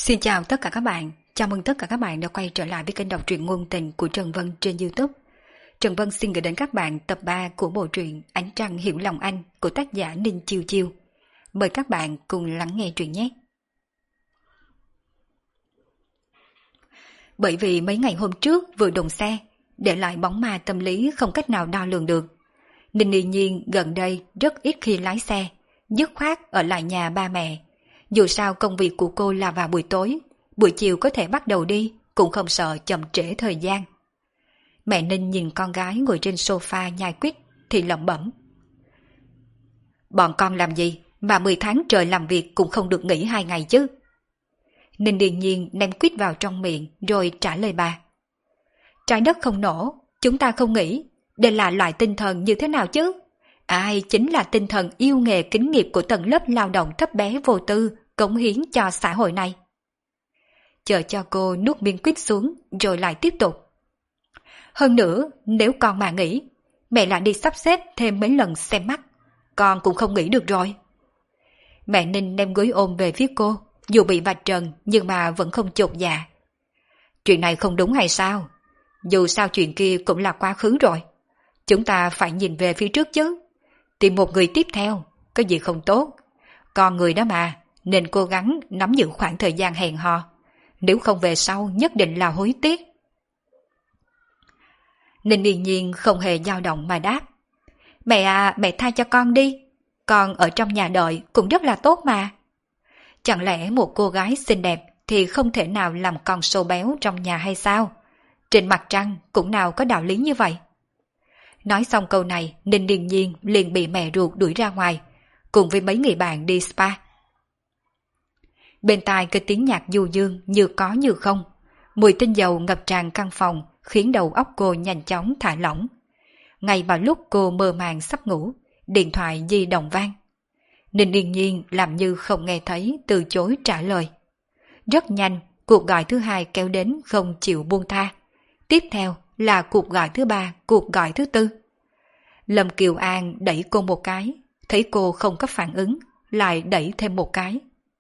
Xin chào tất cả các bạn, chào mừng tất cả các bạn đã quay trở lại với kênh đọc truyện ngôn tình của Trần Vân trên YouTube. Trần Vân xin gửi đến các bạn tập 3 của bộ truyện Ánh Trăng Hiểu Lòng Anh của tác giả Ninh Chiêu Chiêu. Mời các bạn cùng lắng nghe truyện nhé. Bởi vì mấy ngày hôm trước vừa đụng xe, để lại bóng ma tâm lý không cách nào đo lường được. Ninh Y Nhiên gần đây rất ít khi lái xe, dứt khoát ở lại nhà ba mẹ. Dù sao công việc của cô là vào buổi tối, buổi chiều có thể bắt đầu đi, cũng không sợ chậm trễ thời gian. Mẹ Ninh nhìn con gái ngồi trên sofa nhai quýt thì lẩm bẩm. Bọn con làm gì mà 10 tháng trời làm việc cũng không được nghỉ 2 ngày chứ? Ninh điềm nhiên ném quýt vào trong miệng rồi trả lời bà. Trái đất không nổ, chúng ta không nghỉ, đây là loại tinh thần như thế nào chứ? Ai chính là tinh thần yêu nghề kính nghiệp của tầng lớp lao động thấp bé vô tư, cống hiến cho xã hội này. Chờ cho cô nuốt miếng quýt xuống rồi lại tiếp tục. Hơn nữa, nếu con mà nghỉ, mẹ lại đi sắp xếp thêm mấy lần xem mắt, con cũng không nghỉ được rồi. Mẹ Ninh đem gối ôm về phía cô, dù bị vạch trần nhưng mà vẫn không chột dạ. Chuyện này không đúng hay sao? Dù sao chuyện kia cũng là quá khứ rồi. Chúng ta phải nhìn về phía trước chứ. Tìm một người tiếp theo, có gì không tốt. Con người đó mà, nên cố gắng nắm giữ khoảng thời gian hẹn hò. Nếu không về sau nhất định là hối tiếc. Ninh Yên Nhiên không hề dao động mà đáp. Mẹ à, mẹ tha cho con đi. Con ở trong nhà đợi cũng rất là tốt mà. Chẳng lẽ một cô gái xinh đẹp thì không thể nào làm con sâu béo trong nhà hay sao? Trên mặt trăng cũng nào có đạo lý như vậy. Nói xong câu này, Ninh Điền Nhiên liền bị mẹ ruột đuổi ra ngoài, cùng với mấy người bạn đi spa. Bên tai cái tiếng nhạc du dương như có như không, mùi tinh dầu ngập tràn căn phòng khiến đầu óc cô nhanh chóng thả lỏng. Ngay vào lúc cô mơ màng sắp ngủ, điện thoại di động vang. Ninh Điền Nhiên làm như không nghe thấy, từ chối trả lời. Rất nhanh, cuộc gọi thứ hai kéo đến không chịu buông tha. Tiếp theo là cuộc gọi thứ ba, cuộc gọi thứ tư. Lâm Kiều An đẩy cô một cái, thấy cô không có phản ứng, lại đẩy thêm một cái.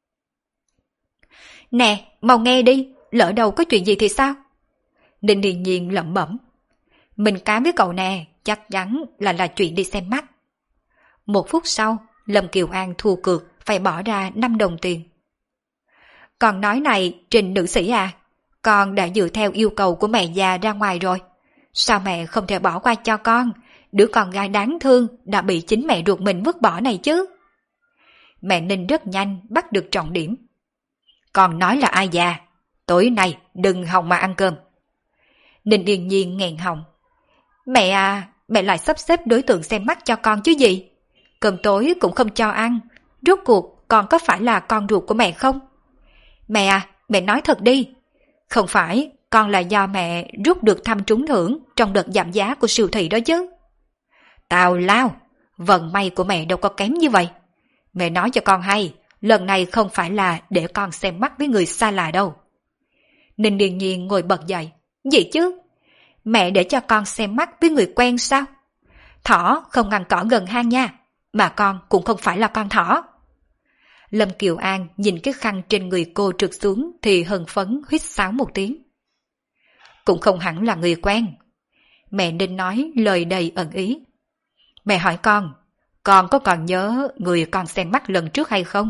Nè, mau nghe đi, lỡ đâu có chuyện gì thì sao? Ninh Điền Nhiên lẩm bẩm. Mình cá với cậu nè, chắc chắn là chuyện đi xem mắt. 1 phút sau, Lâm Kiều An thua cược phải bỏ ra 5 đồng tiền. Còn nói này, Trình nữ sĩ à, con đã dựa theo yêu cầu của mẹ già ra ngoài rồi. Sao mẹ không thể bỏ qua cho con, đứa con gái đáng thương đã bị chính mẹ ruột mình vứt bỏ này chứ? Mẹ Ninh rất nhanh bắt được trọng điểm. Con nói là ai già? Tối nay đừng hòng mà ăn cơm. Ninh Điền Nhiên nghẹn họng. Mẹ à, mẹ lại sắp xếp đối tượng xem mắt cho con chứ gì? Cơm tối cũng không cho ăn, rốt cuộc con có phải là con ruột của mẹ không? Mẹ à, mẹ nói thật đi. Không phải con là do mẹ rút được thăm trúng thưởng trong đợt giảm giá của siêu thị đó chứ? Tào lao, vận may của mẹ đâu có kém như vậy. Mẹ nói cho con hay, lần này không phải là để con xem mắt với người xa lạ đâu. Ninh Điền Nhiên ngồi bật dậy. Gì chứ? Mẹ để cho con xem mắt với người quen sao? Thỏ không ngăn cỏ gần hang nha, mà con cũng không phải là con thỏ. Lâm Kiều An nhìn cái khăn trên người cô trượt xuống thì hân phấn huýt sáo một tiếng. Cũng không hẳn là người quen. Mẹ Ninh nói lời đầy ẩn ý. Mẹ hỏi con có còn nhớ người con xem mắt lần trước hay không?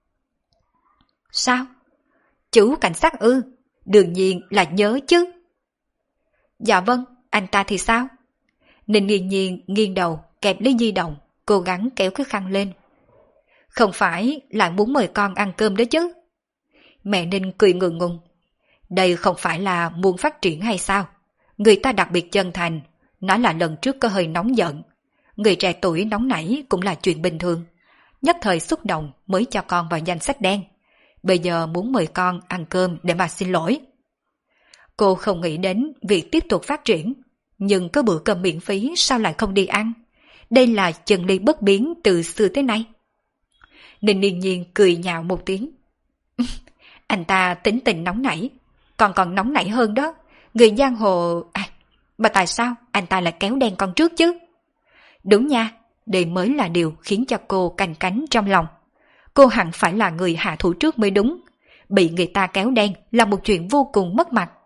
Sao? Chú cảnh sát ư? Đương nhiên là nhớ chứ. Dạ vâng, anh ta thì sao? Ninh nghiêng nhiên nghiêng đầu kẹp lấy di động, cố gắng kéo cái khăn lên. Không phải lại muốn mời con ăn cơm đó chứ? Mẹ Ninh cười ngượng ngùng. Đây không phải là muốn phát triển hay sao? Người ta đặc biệt chân thành, nói là lần trước có hơi nóng giận. Người trẻ tuổi nóng nảy cũng là chuyện bình thường. Nhất thời xúc động mới cho con vào danh sách đen. Bây giờ muốn mời con ăn cơm để mà xin lỗi. Cô không nghĩ đến việc tiếp tục phát triển, nhưng có bữa cơm miễn phí sao lại không đi ăn? Đây là chân lý bất biến từ xưa tới nay. Ninh Điền Nhiên cười nhạo một tiếng. Anh ta tính tình nóng nảy, còn nóng nảy hơn đó. Người giang hồ... mà tại sao anh ta lại kéo đen con trước chứ? Đúng nha, đây mới là điều khiến cho cô canh cánh trong lòng. Cô hẳn phải là người hạ thủ trước mới đúng. bị người ta kéo đen là một chuyện vô cùng mất mặt.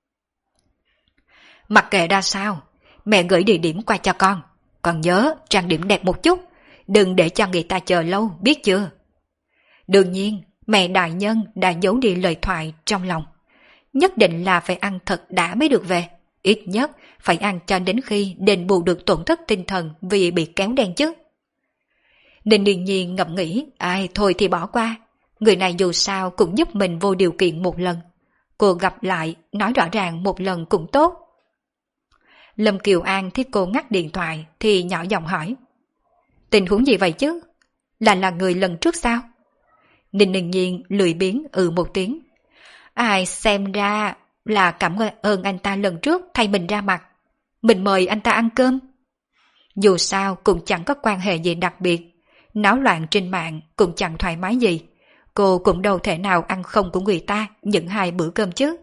Mặc kệ ra sao, mẹ gửi địa điểm qua cho con. Còn nhớ trang điểm đẹp một chút, đừng để cho người ta chờ lâu, biết chưa? Đương nhiên, mẹ đại nhân đã giấu đi lời thoại trong lòng. Nhất định là phải ăn thật đã mới được về. Ít nhất phải ăn cho đến khi đền bù được tổn thất tinh thần vì bị kéo đen chứ. Ninh Điền Nhiên ngẫm nghĩ, ai thôi thì bỏ qua. Người này dù sao cũng giúp mình vô điều kiện một lần. Cô gặp lại, nói rõ ràng một lần cũng tốt. Lâm Kiều An thấy cô ngắt điện thoại thì nhỏ giọng hỏi. Tình huống gì vậy chứ? Là người lần trước sao? Ninh Điền Nhiên lười biếng một tiếng. Ai xem ra là cảm ơn anh ta lần trước thay mình ra mặt. Mình mời anh ta ăn cơm. Dù sao cũng chẳng có quan hệ gì đặc biệt. Náo loạn trên mạng cũng chẳng thoải mái gì. Cô cũng đâu thể nào ăn không của người ta những 2 bữa cơm chứ.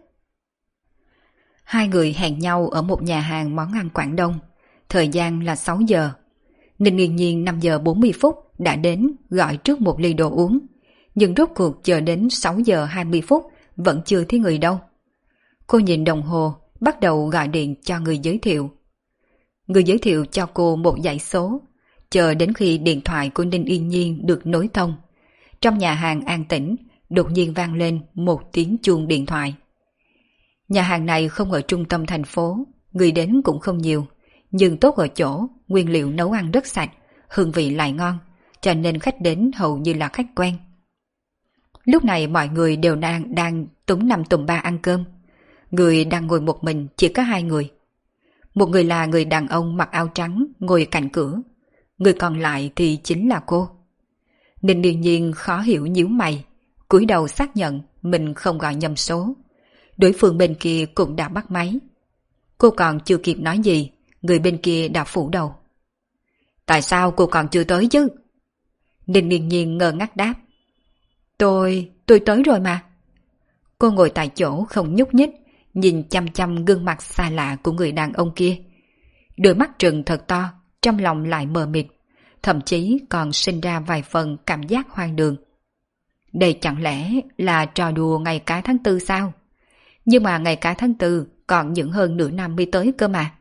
Hai người hẹn nhau ở một nhà hàng món ăn Quảng Đông. Thời gian là 6 giờ. Ninh Nghiên Nhiên 5 giờ 40 phút đã đến gọi trước một ly đồ uống. Nhưng rốt cuộc chờ đến 6 giờ 20 phút vẫn chưa thấy người đâu. Cô nhìn đồng hồ, bắt đầu gọi điện cho người giới thiệu. Người giới thiệu cho cô một dãy số. Chờ đến khi điện thoại của Ninh Yên Nhiên được nối thông. Trong nhà hàng an tĩnh, đột nhiên vang lên một tiếng chuông điện thoại. Nhà hàng này không ở trung tâm thành phố, người đến cũng không nhiều. Nhưng tốt ở chỗ, nguyên liệu nấu ăn rất sạch, hương vị lại ngon, cho nên khách đến hầu như là khách quen. Lúc này mọi người đều đang túm năm tụm ba ăn cơm. Người đang ngồi một mình chỉ có 2 người. Một người là người đàn ông mặc áo trắng ngồi cạnh cửa. Người còn lại thì chính là cô. Ninh Điền Nhiên khó hiểu nhíu mày, cúi đầu xác nhận mình không gọi nhầm số. Đối phương bên kia cũng đã bắt máy. Cô còn chưa kịp nói gì, người bên kia đã phủ đầu. Tại sao cô còn chưa tới chứ? Ninh Điền Nhiên ngơ ngác đáp. Tôi tới rồi mà. Cô ngồi tại chỗ không nhúc nhích, nhìn chăm chăm gương mặt xa lạ của người đàn ông kia. Đôi mắt trừng thật to, trong lòng lại mờ mịt, thậm chí còn sinh ra vài phần cảm giác hoang đường. Đây chẳng lẽ là trò đùa ngày cá tháng 4 sao? Nhưng mà ngày cá tháng 4 còn những hơn nửa năm mới tới cơ mà.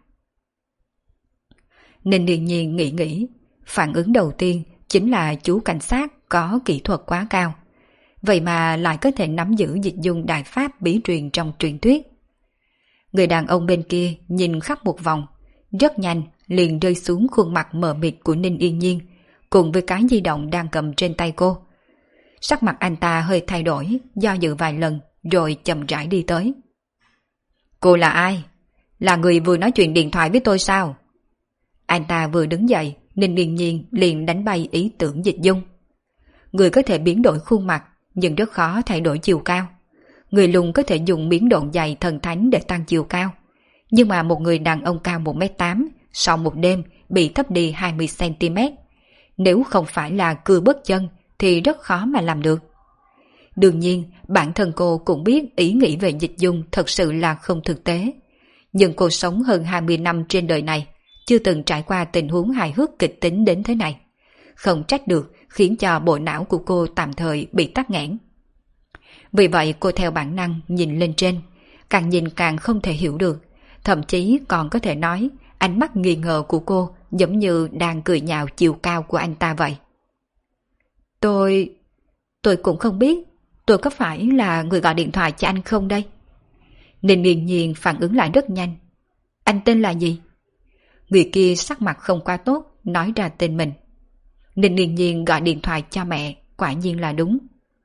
Ninh Điền Nhiên nghĩ, phản ứng đầu tiên chính là chú cảnh sát có kỹ thuật quá cao. Vậy mà lại có thể nắm giữ dịch dung đại pháp bí truyền trong truyền thuyết. Người đàn ông bên kia nhìn khắp một vòng, rất nhanh liền rơi xuống khuôn mặt mờ mịt của Ninh Yên Nhiên, cùng với cái di động đang cầm trên tay cô. Sắc mặt anh ta hơi thay đổi, do dự vài lần, rồi chậm rãi đi tới. Cô là ai? Là người vừa nói chuyện điện thoại với tôi sao? Anh ta vừa đứng dậy, Ninh Yên Nhiên liền đánh bay ý tưởng dịch dung. Người có thể biến đổi khuôn mặt, nhưng rất khó thay đổi chiều cao. Người lùn có thể dùng biến độ giày thần thánh để tăng chiều cao. Nhưng mà một người đàn ông cao 1m8, sau một đêm bị thấp đi 20cm. Nếu không phải là cưa bớt chân thì rất khó mà làm được. Đương nhiên, bản thân cô cũng biết ý nghĩ về dịch dung thật sự là không thực tế. Nhưng cô sống hơn 20 năm trên đời này, chưa từng trải qua tình huống hài hước kịch tính đến thế này. Không trách được khiến cho bộ não của cô tạm thời bị tắc nghẽn. Vì vậy cô theo bản năng nhìn lên trên, càng nhìn càng không thể hiểu được, thậm chí còn có thể nói ánh mắt nghi ngờ của cô giống như đang cười nhạo chiều cao của anh ta vậy. Tôi cũng không biết, tôi có phải là người gọi điện thoại cho anh không đây? Ninh Yên Nhiên phản ứng lại rất nhanh. Anh tên là gì? Người kia sắc mặt không quá tốt, nói ra tên mình. Ninh Yên Nhiên gọi điện thoại cho mẹ, quả nhiên là đúng.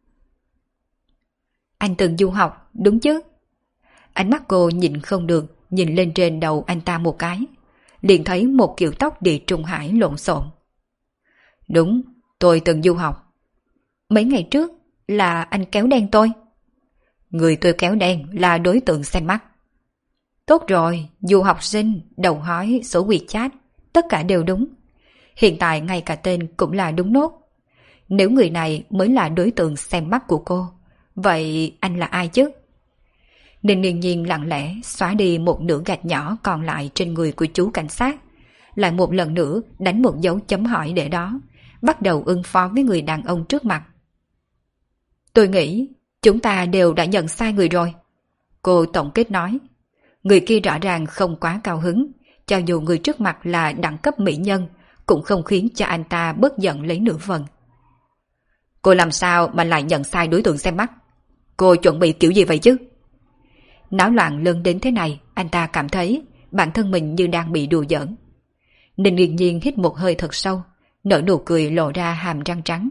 Anh từng du học, đúng chứ? Ánh mắt cô nhìn không được, nhìn lên trên đầu anh ta một cái. Liền thấy một kiểu tóc địa trung hải lộn xộn. Đúng, tôi từng du học. Mấy ngày trước là anh kéo đen tôi. Người tôi kéo đen là đối tượng xem mắt. Tốt rồi, du học sinh, đầu hói, số WeChat, tất cả đều đúng. Hiện tại ngay cả tên cũng là đúng nốt. Nếu người này mới là đối tượng xem mắt của cô, vậy anh là ai chứ? Ninh Yên Nhiên lặng lẽ xóa đi một nửa gạch nhỏ còn lại trên người của chú cảnh sát, lại một lần nữa đánh một dấu chấm hỏi để đó, bắt đầu ứng phó với người đàn ông trước mặt. Tôi nghĩ Chúng ta đều đã nhận sai người rồi. Cô tổng kết nói. Người kia rõ ràng không quá cao hứng, cho dù người trước mặt là đẳng cấp mỹ nhân, cũng không khiến cho anh ta bớt giận lấy nửa phần. Cô làm sao mà lại nhận sai đối tượng xem mắt? Cô chuẩn bị kiểu gì vậy chứ? Náo loạn lớn đến thế này, anh ta cảm thấy bản thân mình như đang bị đùa giỡn. Ninh Nghiên Nhiên hít một hơi thật sâu, nở nụ cười lộ ra hàm răng trắng.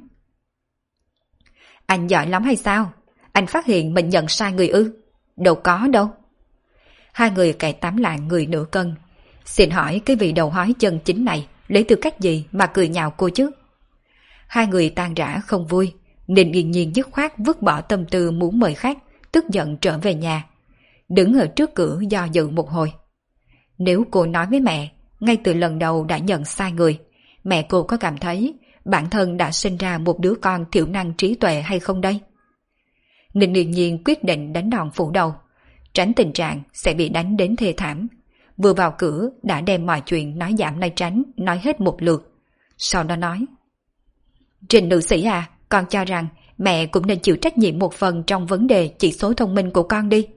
Anh giỏi lắm hay sao? Anh phát hiện mình nhận sai người ư? Đâu có đâu. Hai người cày tám lạng người nửa cân. Xin hỏi cái vị đầu hói chân chính này lấy tư cách gì mà cười nhạo cô chứ? Hai người tan rã không vui, nên Nghiên Nhiên dứt khoát vứt bỏ tâm tư muốn mời khách, tức giận trở về nhà. Đứng ở trước cửa do dự một hồi. Nếu cô nói với mẹ, ngay từ lần đầu đã nhận sai người, mẹ cô có cảm thấy bản thân đã sinh ra một đứa con thiểu năng trí tuệ hay không đây? Ninh Nghiên Nhiên quyết định đánh đòn phủ đầu, tránh tình trạng sẽ bị đánh đến thê thảm. Vừa vào cửa đã đem mọi chuyện nói giảm nói tránh nói hết một lượt. Sau đó nói: Trình nữ sĩ à, con cho rằng mẹ cũng nên chịu trách nhiệm một phần trong vấn đề chỉ số thông minh của con đi.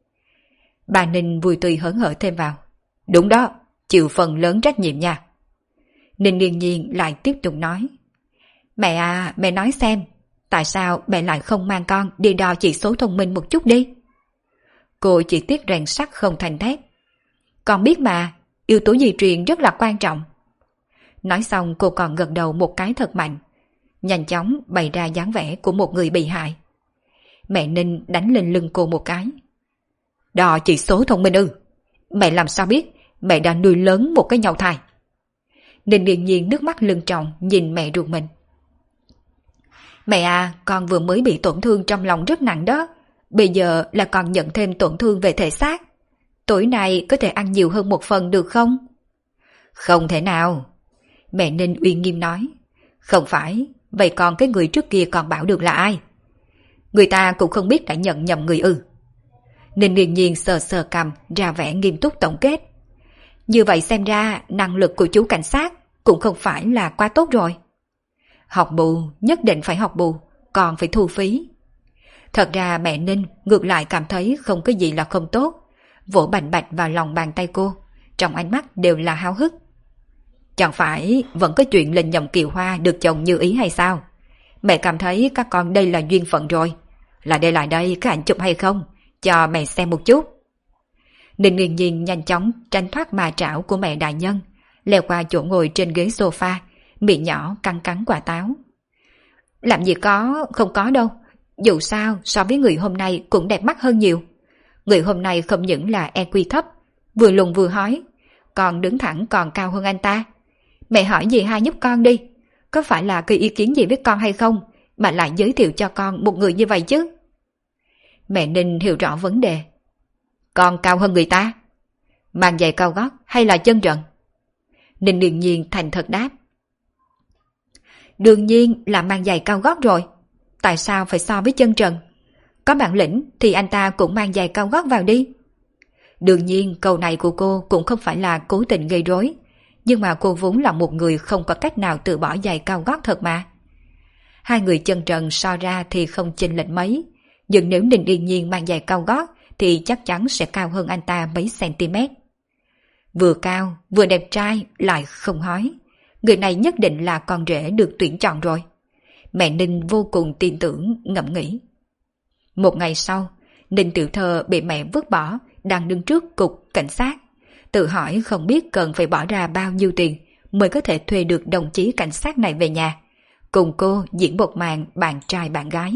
Bà Ninh vui tươi hớn hở thêm vào: Đúng đó, chịu phần lớn trách nhiệm nha. Ninh Nghiên Nhiên lại tiếp tục nói: Mẹ à, mẹ nói xem, tại sao mẹ lại không mang con đi đo chỉ số thông minh một chút đi? Cô chỉ tiếc rèn sắt không thành thép. Con biết mà, yếu tố di truyền rất là quan trọng. Nói xong cô còn gật đầu một cái thật mạnh, nhanh chóng bày ra dáng vẻ của một người bị hại. Mẹ Ninh đánh lên lưng cô một cái. Đo chỉ số thông minh ư? Mẹ làm sao biết mẹ đã nuôi lớn một cái nhau thai? Ninh Nghiên Nhiên nước mắt lưng tròng nhìn mẹ ruột mình. Mẹ à, con vừa mới bị tổn thương trong lòng rất nặng đó. Bây giờ là còn nhận thêm tổn thương về thể xác. Tối nay có thể ăn nhiều hơn một phần được không? Không thể nào. Mẹ Ninh uy nghiêm nói. Không phải, vậy còn cái người trước kia còn bảo được là ai? Người ta cũng không biết đã nhận nhầm người ư? Ninh Nghiên Nhiên sờ sờ cằm ra vẻ nghiêm túc tổng kết. Như vậy xem ra năng lực của chú cảnh sát cũng không phải là quá tốt rồi. Học bù, nhất định phải học bù, còn phải thu phí. Thật ra mẹ Ninh ngược lại cảm thấy không có gì là không tốt, vỗ bành bạch vào lòng bàn tay cô, trong ánh mắt đều là háo hức. Chẳng phải vẫn có chuyện lên nhầm Kiều Hoa được chồng như ý hay sao? Mẹ cảm thấy các con đây là duyên phận rồi. Lại đây, các ảnh chụp hay không? Cho mẹ xem một chút. Ninh Nghiên Nhiên nhanh chóng tránh thoát ma trảo của mẹ đại nhân, leo qua chỗ ngồi trên ghế sofa, miệng nhỏ cắn cắn quả táo. Làm gì có, không có đâu. Dù sao so với người hôm nay cũng đẹp mắt hơn nhiều. Người hôm nay không những là EQ thấp, vừa lùn vừa hói, còn đứng thẳng còn cao hơn anh ta. Mẹ hỏi gì hai giúp con đi, có phải là có ý kiến gì với con hay không mà lại giới thiệu cho con một người như vậy chứ? Mẹ Ninh hiểu rõ vấn đề. Con cao hơn người ta? Mang giày cao gót hay là chân trần? Ninh Nghiên Nhiên thành thật đáp. Đương nhiên là mang giày cao gót rồi. Tại sao phải so với chân trần? Có bản lĩnh thì anh ta cũng mang giày cao gót vào đi. Đương nhiên câu này của cô cũng không phải là cố tình gây rối, nhưng mà cô vốn là một người không có cách nào từ bỏ giày cao gót thật mà. Hai người chân trần so ra thì không chênh lệch mấy, nhưng nếu Ninh Nghiên Nhiên mang giày cao gót thì chắc chắn sẽ cao hơn anh ta mấy cm. Vừa cao, vừa đẹp trai, lại không hói. Người này nhất định là con rể được tuyển chọn rồi. Mẹ Ninh vô cùng tin tưởng, ngẫm nghĩ. Một ngày sau, Ninh Tiểu Thơ bị mẹ vứt bỏ, đang đứng trước cục cảnh sát. Tự hỏi không biết cần phải bỏ ra bao nhiêu tiền mới có thể thuê được đồng chí cảnh sát này về nhà, cùng cô diễn một màn bạn trai bạn gái.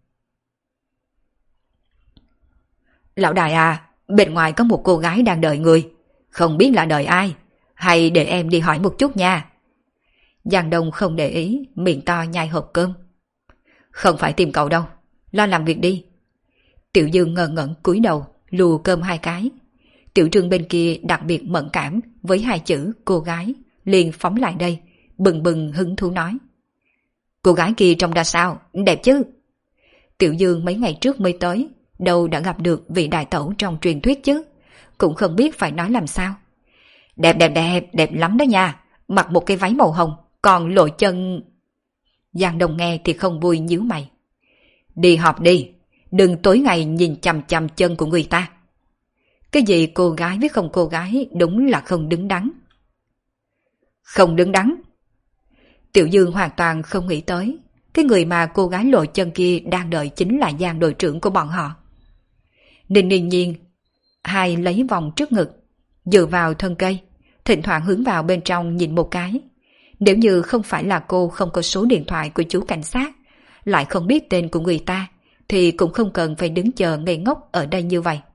Lão đại à, bên ngoài có một cô gái đang đợi người. Không biết là đợi ai, hay để em đi hỏi một chút nha. Giang Đông không để ý, miệng to nhai hộp cơm. Không phải tìm cậu đâu, lo làm việc đi. Tiểu Dương ngơ ngẩn cúi đầu, lùa cơm hai cái. Tiểu Trương bên kia đặc biệt mẫn cảm với hai chữ cô gái, liền phóng lại đây, bừng bừng hứng thú nói. Cô gái kia trông ra sao, đẹp chứ? Tiểu Dương mấy ngày trước mới tới, đâu đã gặp được vị đại tẩu trong truyền thuyết chứ, cũng không biết phải nói làm sao. Đẹp lắm đó nha, mặc một cái váy màu hồng, còn lộ chân. Giang Đông nghe thì không vui nhíu mày. Đi họp đi, đừng tối ngày nhìn chằm chằm chân của người ta. Cái gì cô gái với không cô gái đúng là không đứng đắn. Không đứng đắn? Tiểu Dương hoàn toàn không nghĩ tới, cái người mà cô gái lộ chân kia đang đợi chính là Giang đội trưởng của bọn họ. Ninh Yên Nhiên hai lấy vòng trước ngực, dựa vào thân cây, thỉnh thoảng hướng vào bên trong nhìn một cái. Nếu như không phải là cô không có số điện thoại của chú cảnh sát, lại không biết tên của người ta, thì cũng không cần phải đứng chờ ngây ngốc ở đây như vậy.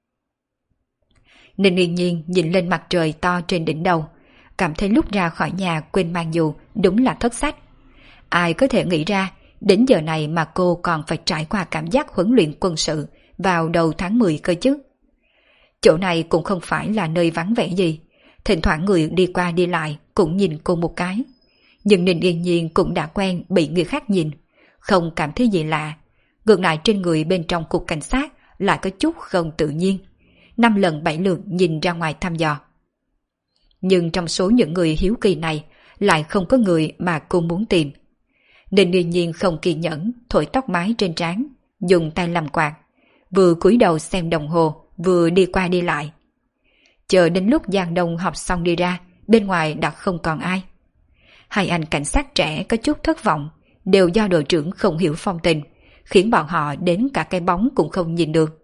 Ninh Yên Nhiên nhìn lên mặt trời to trên đỉnh đầu, cảm thấy lúc ra khỏi nhà quên mang dù đúng là thất sách. Ai có thể nghĩ ra đến giờ này mà cô còn phải trải qua cảm giác huấn luyện quân sự vào đầu tháng 10 cơ chứ. Chỗ này cũng không phải là nơi vắng vẻ gì, thỉnh thoảng người đi qua đi lại cũng nhìn cô một cái. Nhưng Ninh Yên Nhiên cũng đã quen bị người khác nhìn, không cảm thấy gì lạ. Ngược lại trên người bên trong cục cảnh sát lại có chút không tự nhiên. 5 lần 7 lượt nhìn ra ngoài thăm dò. Nhưng trong số những người hiếu kỳ này lại không có người mà cô muốn tìm. Ninh Yên Nhiên không kiên nhẫn thổi tóc mái trên trán, dùng tay làm quạt, vừa cúi đầu xem đồng hồ, vừa đi qua đi lại. Chờ đến lúc Giang Đông học xong đi ra, bên ngoài đã không còn ai. Hai anh cảnh sát trẻ có chút thất vọng, đều do đội trưởng không hiểu phong tình, khiến bọn họ đến cả cái bóng cũng không nhìn được.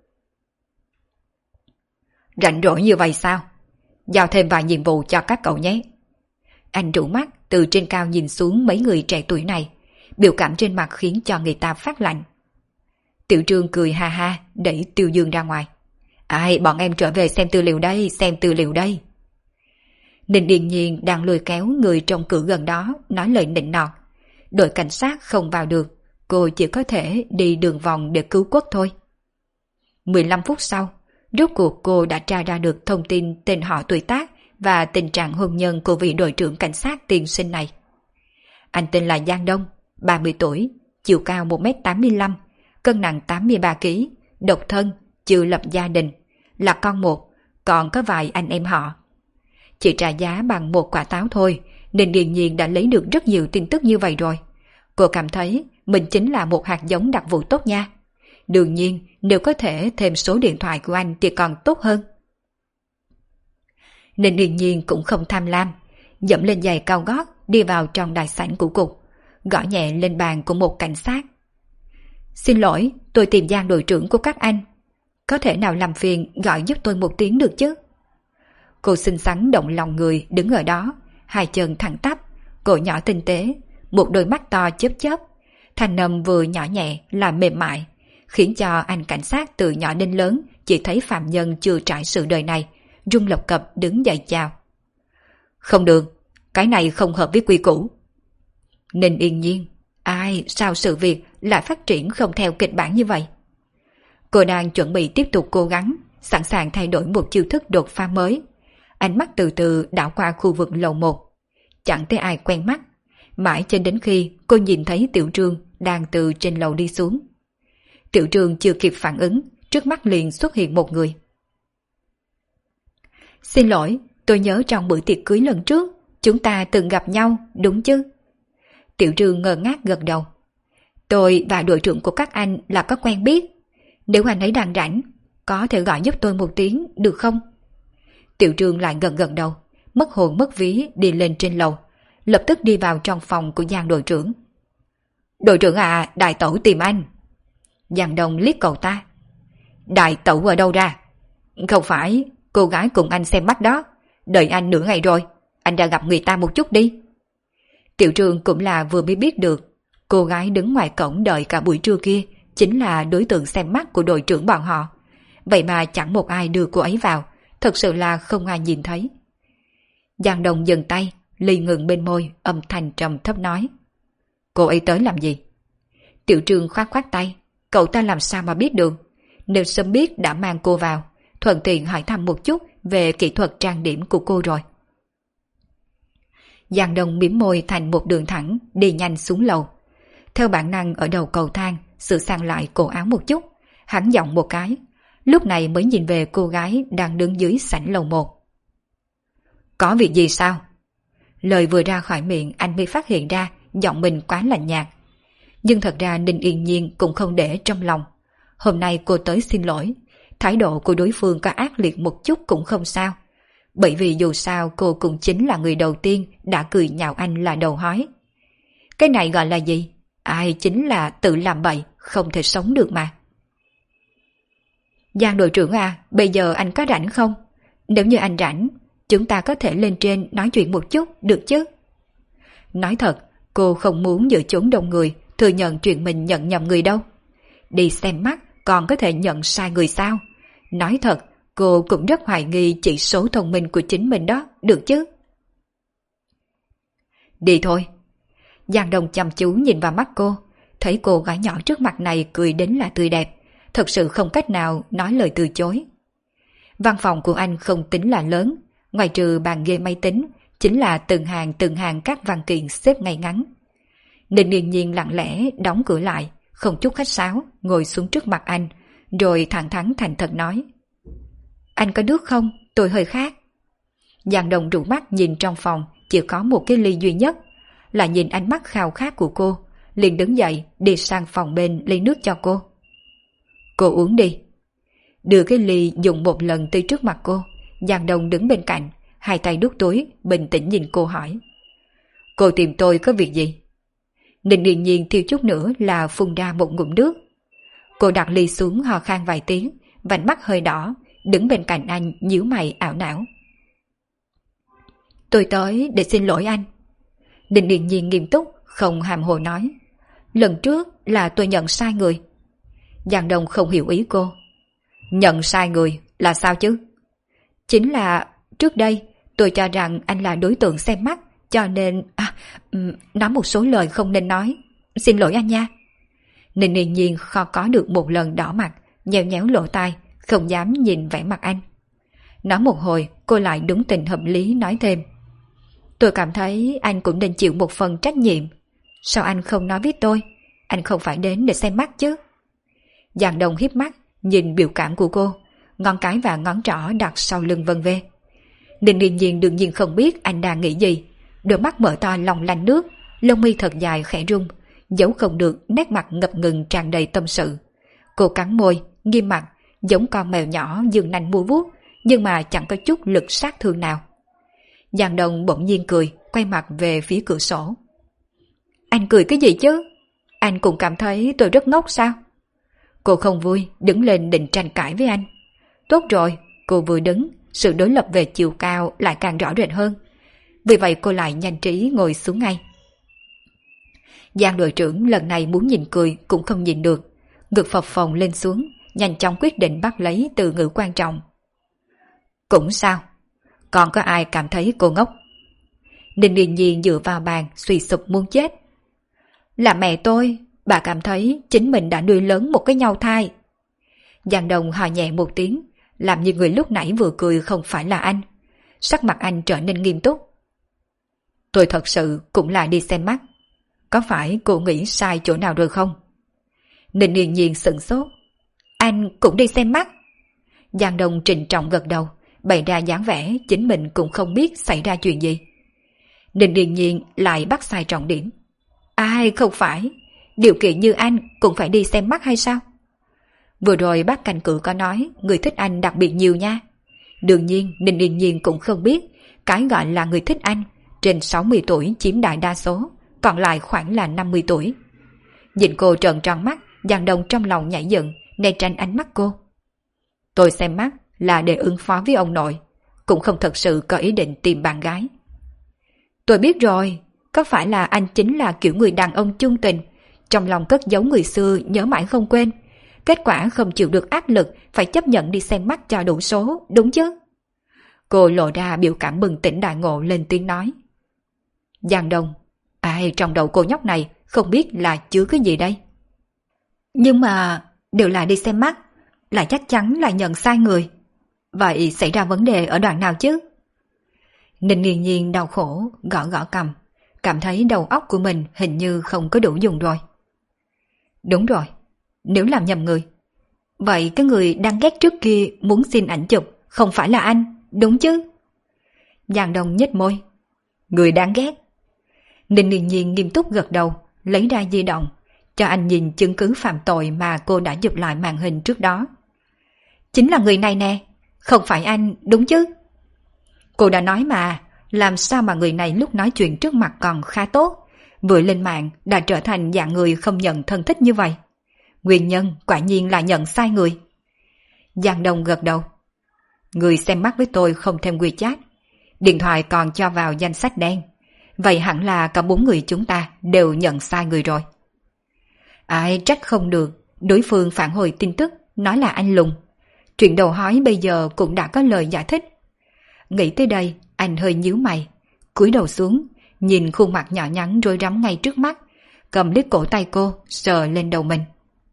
Rảnh rỗi như vậy sao? Giao thêm vài nhiệm vụ cho các cậu nhé. Anh rủ mắt từ trên cao nhìn xuống mấy người trẻ tuổi này, biểu cảm trên mặt khiến cho người ta phát lạnh. Tiểu Trương cười ha ha, đẩy Tiêu Dương ra ngoài. Ai, bọn em trở về xem tư liệu đây, xem tư liệu đây. Ninh Yên Nhiên đang lôi kéo người trong cửa gần đó, nói lời nịnh nọt. Đội cảnh sát không vào được, cô chỉ có thể đi đường vòng để cứu quốc thôi. 15 phút sau, rốt cuộc cô đã tra ra được thông tin tên họ tuổi tác và tình trạng hôn nhân của vị đội trưởng cảnh sát tiền sinh này. Anh tên là Giang Đông, 30 tuổi, chiều cao 1m85, cân nặng 83kg, độc thân, chưa lập gia đình, là con một, còn có vài anh em họ. Chỉ trả giá bằng một quả táo thôi, nên điềm nhiên đã lấy được rất nhiều tin tức như vậy rồi. Cô cảm thấy mình chính là một hạt giống đặc vụ tốt nha. Đương nhiên, nếu có thể thêm số điện thoại của anh thì còn tốt hơn. Nên điềm nhiên cũng không tham lam, dẫm lên giày cao gót đi vào trong đại sảnh của cục, gõ nhẹ lên bàn của một cảnh sát. Xin lỗi, tôi tìm Giang đội trưởng của các anh. Có thể nào làm phiền gọi giúp tôi một tiếng được chứ? Cô xinh xắn động lòng người đứng ở đó, hai chân thẳng tắp, cổ nhỏ tinh tế, một đôi mắt to chớp chớp, thanh âm vừa nhỏ nhẹ là mềm mại, khiến cho anh cảnh sát từ nhỏ đến lớn chỉ thấy phạm nhân chưa trải sự đời này, run lập cập đứng dậy chào. Không được, cái này không hợp với quy củ. Ninh Yên Nhiên, ai, sao sự việc lại phát triển không theo kịch bản như vậy? Cô đang chuẩn bị tiếp tục cố gắng, sẵn sàng thay đổi một chiêu thức đột phá mới. Ánh mắt từ từ đảo qua khu vực lầu 1. Chẳng thấy ai quen mắt, mãi cho đến khi cô nhìn thấy Tiểu Trương đang từ trên lầu đi xuống. Tiểu Trương chưa kịp phản ứng, trước mắt liền xuất hiện một người. Xin lỗi, tôi nhớ trong bữa tiệc cưới lần trước, chúng ta từng gặp nhau, đúng chứ? Tiểu Trương ngơ ngác gật đầu. Tôi và đội trưởng của các anh là có quen biết. Nếu anh ấy đang rảnh, có thể gọi giúp tôi một tiếng, được không? Tiểu Trương lại gật đầu, mất hồn mất ví đi lên trên lầu, lập tức đi vào trong phòng của Giang đội trưởng. Đội trưởng à, đại tẩu tìm anh. Giang Đông liếc cậu ta. Đại tẩu ở đâu ra? Không phải, cô gái cùng anh xem mắt đó, đợi anh nửa ngày rồi, anh ra gặp người ta một chút đi. Tiểu Trương cũng là vừa mới biết được, cô gái đứng ngoài cổng đợi cả buổi trưa kia chính là đối tượng xem mắt của đội trưởng bọn họ. Vậy mà chẳng một ai đưa cô ấy vào, thật sự là không ai nhìn thấy. Giang Đông dừng tay, ly ngừng bên môi, âm thanh trầm thấp nói. Cô ấy tới làm gì? Tiểu Trương khoát khoát tay, cậu ta làm sao mà biết được? Nếu sớm biết đã mang cô vào, thuận tiện hỏi thăm một chút về kỹ thuật trang điểm của cô rồi. Giang Đông mím môi thành một đường thẳng, đi nhanh xuống lầu. Theo bản năng ở đầu cầu thang, sửa sang lại cổ áo một chút, hắn giọng một cái, lúc này mới nhìn về cô gái đang đứng dưới sảnh lầu 1. Có việc gì sao? Lời vừa ra khỏi miệng anh mới phát hiện ra giọng mình quá lạnh nhạt. Nhưng thật ra Ninh Yên Nhiên cũng không để trong lòng. Hôm nay cô tới xin lỗi, thái độ của đối phương có ác liệt một chút cũng không sao. Bởi vì dù sao cô cũng chính là người đầu tiên đã cười nhạo anh là đầu hói. Cái này gọi là gì? Ai chính là tự làm bậy, không thể sống được mà. Giang đội trưởng à, bây giờ anh có rảnh không? Nếu như anh rảnh, chúng ta có thể lên trên nói chuyện một chút, được chứ? Nói thật, cô không muốn giữa chốn đông người thừa nhận chuyện mình nhận nhầm người đâu. Đi xem mắt còn có thể nhận sai người sao? Nói thật, cô cũng rất hoài nghi chỉ số thông minh của chính mình đó, được chứ? Đi thôi. Giang Đông chăm chú nhìn vào mắt cô, thấy cô gái nhỏ trước mặt này cười đến là tươi đẹp, thật sự không cách nào nói lời từ chối. Văn phòng của anh không tính là lớn, ngoài trừ bàn ghế máy tính, chính là từng hàng các văn kiện xếp ngay ngắn. Ninh Nghiên Nhiên lặng lẽ đóng cửa lại, không chút khách sáo, ngồi xuống trước mặt anh, rồi thẳng thắn thành thật nói. Anh có nước không? Tôi hơi khát. Giang Đông rủ mắt nhìn trong phòng, chỉ có một cái ly duy nhất, là nhìn ánh mắt khao khát của cô, liền đứng dậy đi sang phòng bên lấy nước cho cô. Cô uống đi. Đưa cái ly dùng một lần tới trước mặt cô, Giang Đông đứng bên cạnh, hai tay đút túi, bình tĩnh nhìn cô hỏi. Cô tìm tôi có việc gì? Ninh Điền Nhiên thiếu chút nữa là phun ra một ngụm nước. Cô đặt ly xuống ho khan vài tiếng, vành mắt hơi đỏ, đứng bên cạnh anh nhíu mày ảo não. Tôi tới để xin lỗi anh. Ninh Điền Nhiên nghiêm túc, không hàm hồ nói. Lần trước là tôi nhận sai người. Giang Đông không hiểu ý cô. Nhận sai người là sao chứ? Chính là trước đây tôi cho rằng anh là đối tượng xem mắt, cho nên nói một số lời không nên nói. Xin lỗi anh nha. Ninh Điền Nhiên khó có được một lần đỏ mặt, nhéo nhéo lỗ tai, không dám nhìn vẻ mặt anh. Nói một hồi, cô lại đúng tình hợp lý nói thêm. Tôi cảm thấy anh cũng nên chịu một phần trách nhiệm. Sao anh không nói với tôi? Anh không phải đến để xem mắt chứ? Giang Đông híp mắt, nhìn biểu cảm của cô, ngón cái và ngón trỏ đặt sau lưng vân vê. Ninh Điền Nhiên đương nhiên không biết anh đang nghĩ gì, đôi mắt mở to long lanh nước, lông mi thật dài khẽ rung, giấu không được nét mặt ngập ngừng tràn đầy tâm sự. Cô cắn môi, nghiêm mặt, giống con mèo nhỏ giương nanh mua vuốt, nhưng mà chẳng có chút lực sát thương nào. Giang Đông bỗng nhiên cười, quay mặt về phía cửa sổ. Anh cười cái gì chứ? Anh cũng cảm thấy tôi rất ngốc sao? Cô không vui, đứng lên định tranh cãi với anh. Tốt rồi, cô vừa đứng, sự đối lập về chiều cao lại càng rõ rệt hơn. Vì vậy cô lại nhanh trí ngồi xuống ngay. Giang đội trưởng lần này muốn nhìn cười cũng không nhìn được, ngực phập phồng lên xuống, nhanh chóng quyết định bắt lấy từ ngữ quan trọng. Cũng sao? Còn có ai cảm thấy cô ngốc? Ninh Điền Nhiên dựa vào bàn suy sụp muốn chết. Là mẹ tôi, bà cảm thấy chính mình đã nuôi lớn một cái nhau thai. Giang Đông hò nhẹ một tiếng, làm như người lúc nãy vừa cười không phải là anh. Sắc mặt anh trở nên nghiêm túc. Tôi thật sự cũng là đi xem mắt. Có phải cô nghĩ sai chỗ nào rồi không? Ninh Điền Nhiên sững sốt. Anh cũng đi xem mắt? Giang Đông trịnh trọng gật đầu, bày ra dáng vẻ chính mình cũng không biết xảy ra chuyện gì. Ninh Điền Nhiên lại bắt sai trọng điểm. Ai không phải, điều kiện như anh cũng phải đi xem mắt hay sao? Vừa rồi bác Cảnh Cự có nói người thích anh đặc biệt nhiều nha. Đương nhiên Ninh Điền Nhiên cũng không biết cái gọi là người thích anh trên 60 tuổi chiếm đại đa số, còn lại khoảng là 50 tuổi. Nhìn cô trợn tròn mắt, Giang Đông trong lòng nhảy dựng, né tránh ánh mắt cô. Tôi xem mắt là để ứng phó với ông nội, cũng không thật sự có ý định tìm bạn gái. Tôi biết rồi, có phải là anh chính là kiểu người đàn ông chung tình, trong lòng cất giấu người xưa nhớ mãi không quên, kết quả không chịu được áp lực phải chấp nhận đi xem mắt cho đủ số, đúng chứ? Cô lộ ra biểu cảm bừng tỉnh đại ngộ lên tiếng nói. Giang Đông, ai trong đầu cô nhóc này không biết là chứa cái gì đây? Nhưng mà đều là đi xem mắt, là chắc chắn là nhận sai người. Vậy xảy ra vấn đề ở đoạn nào chứ? Ninh Nghiên Nhiên đau khổ, gõ gõ cằm, cảm thấy đầu óc của mình hình như không có đủ dùng rồi. Đúng rồi, nếu làm nhầm người. Vậy cái người đang ghét trước kia muốn xin ảnh chụp không phải là anh, đúng chứ? Giang Đông nhếch môi. Người đáng ghét. Ninh Nghiên Nhiên nghiêm túc gật đầu, lấy ra di động, cho anh nhìn chứng cứ phạm tội mà cô đã chụp lại màn hình trước đó. Chính là người này nè, không phải anh, đúng chứ? Cô đã nói mà, làm sao mà người này lúc nói chuyện trước mặt còn khá tốt, vừa lên mạng đã trở thành dạng người không nhận thân thích như vậy. Nguyên nhân quả nhiên là nhận sai người. Giang Đông gật đầu. Người xem mắt với tôi không thêm WeChat, điện thoại còn cho vào danh sách đen. Vậy hẳn là cả 4 người chúng ta đều nhận sai người rồi. Ai trách không được, đối phương phản hồi tin tức nói là anh Lùng. Chuyện đầu hói bây giờ cũng đã có lời giải thích. Nghĩ tới đây, anh hơi nhíu mày, cúi đầu xuống, nhìn khuôn mặt nhỏ nhắn rối rắm ngay trước mắt, cầm lấy cổ tay cô, sờ lên đầu mình.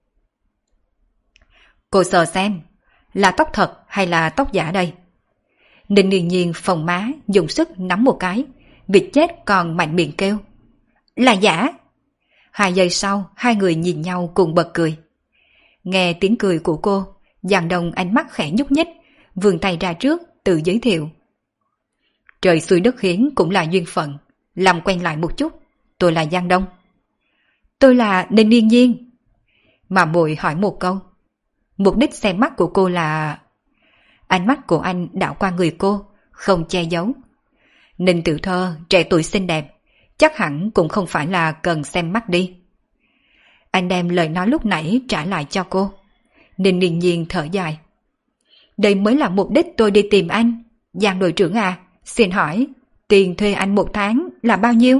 Cô sờ xem, là tóc thật hay là tóc giả đây? Ninh Nghiên Nhiên phồng má, dùng sức nắm một cái, vịt chết còn mạnh miệng kêu. Là giả! 2 giây sau, hai người nhìn nhau cùng bật cười. Nghe tiếng cười của cô, Giang Đông ánh mắt khẽ nhúc nhích, vươn tay ra trước, tự giới thiệu. Trời xui đất khiến cũng là duyên phận, làm quen lại một chút, tôi là Giang Đông. Tôi là Ninh Nghiên Nhiên. Mà muội hỏi một câu, mục đích xem mắt của cô là... Ánh mắt của anh đảo qua người cô, không che giấu. Ninh tiểu thơ, trẻ tuổi xinh đẹp, chắc hẳn cũng không phải là cần xem mắt đi. Anh đem lời nói lúc nãy trả lại cho cô. Ninh Nghiên Nhiên thở dài. Đây mới là mục đích tôi đi tìm anh. Giang đội trưởng à, xin hỏi, tiền thuê anh 1 tháng là bao nhiêu?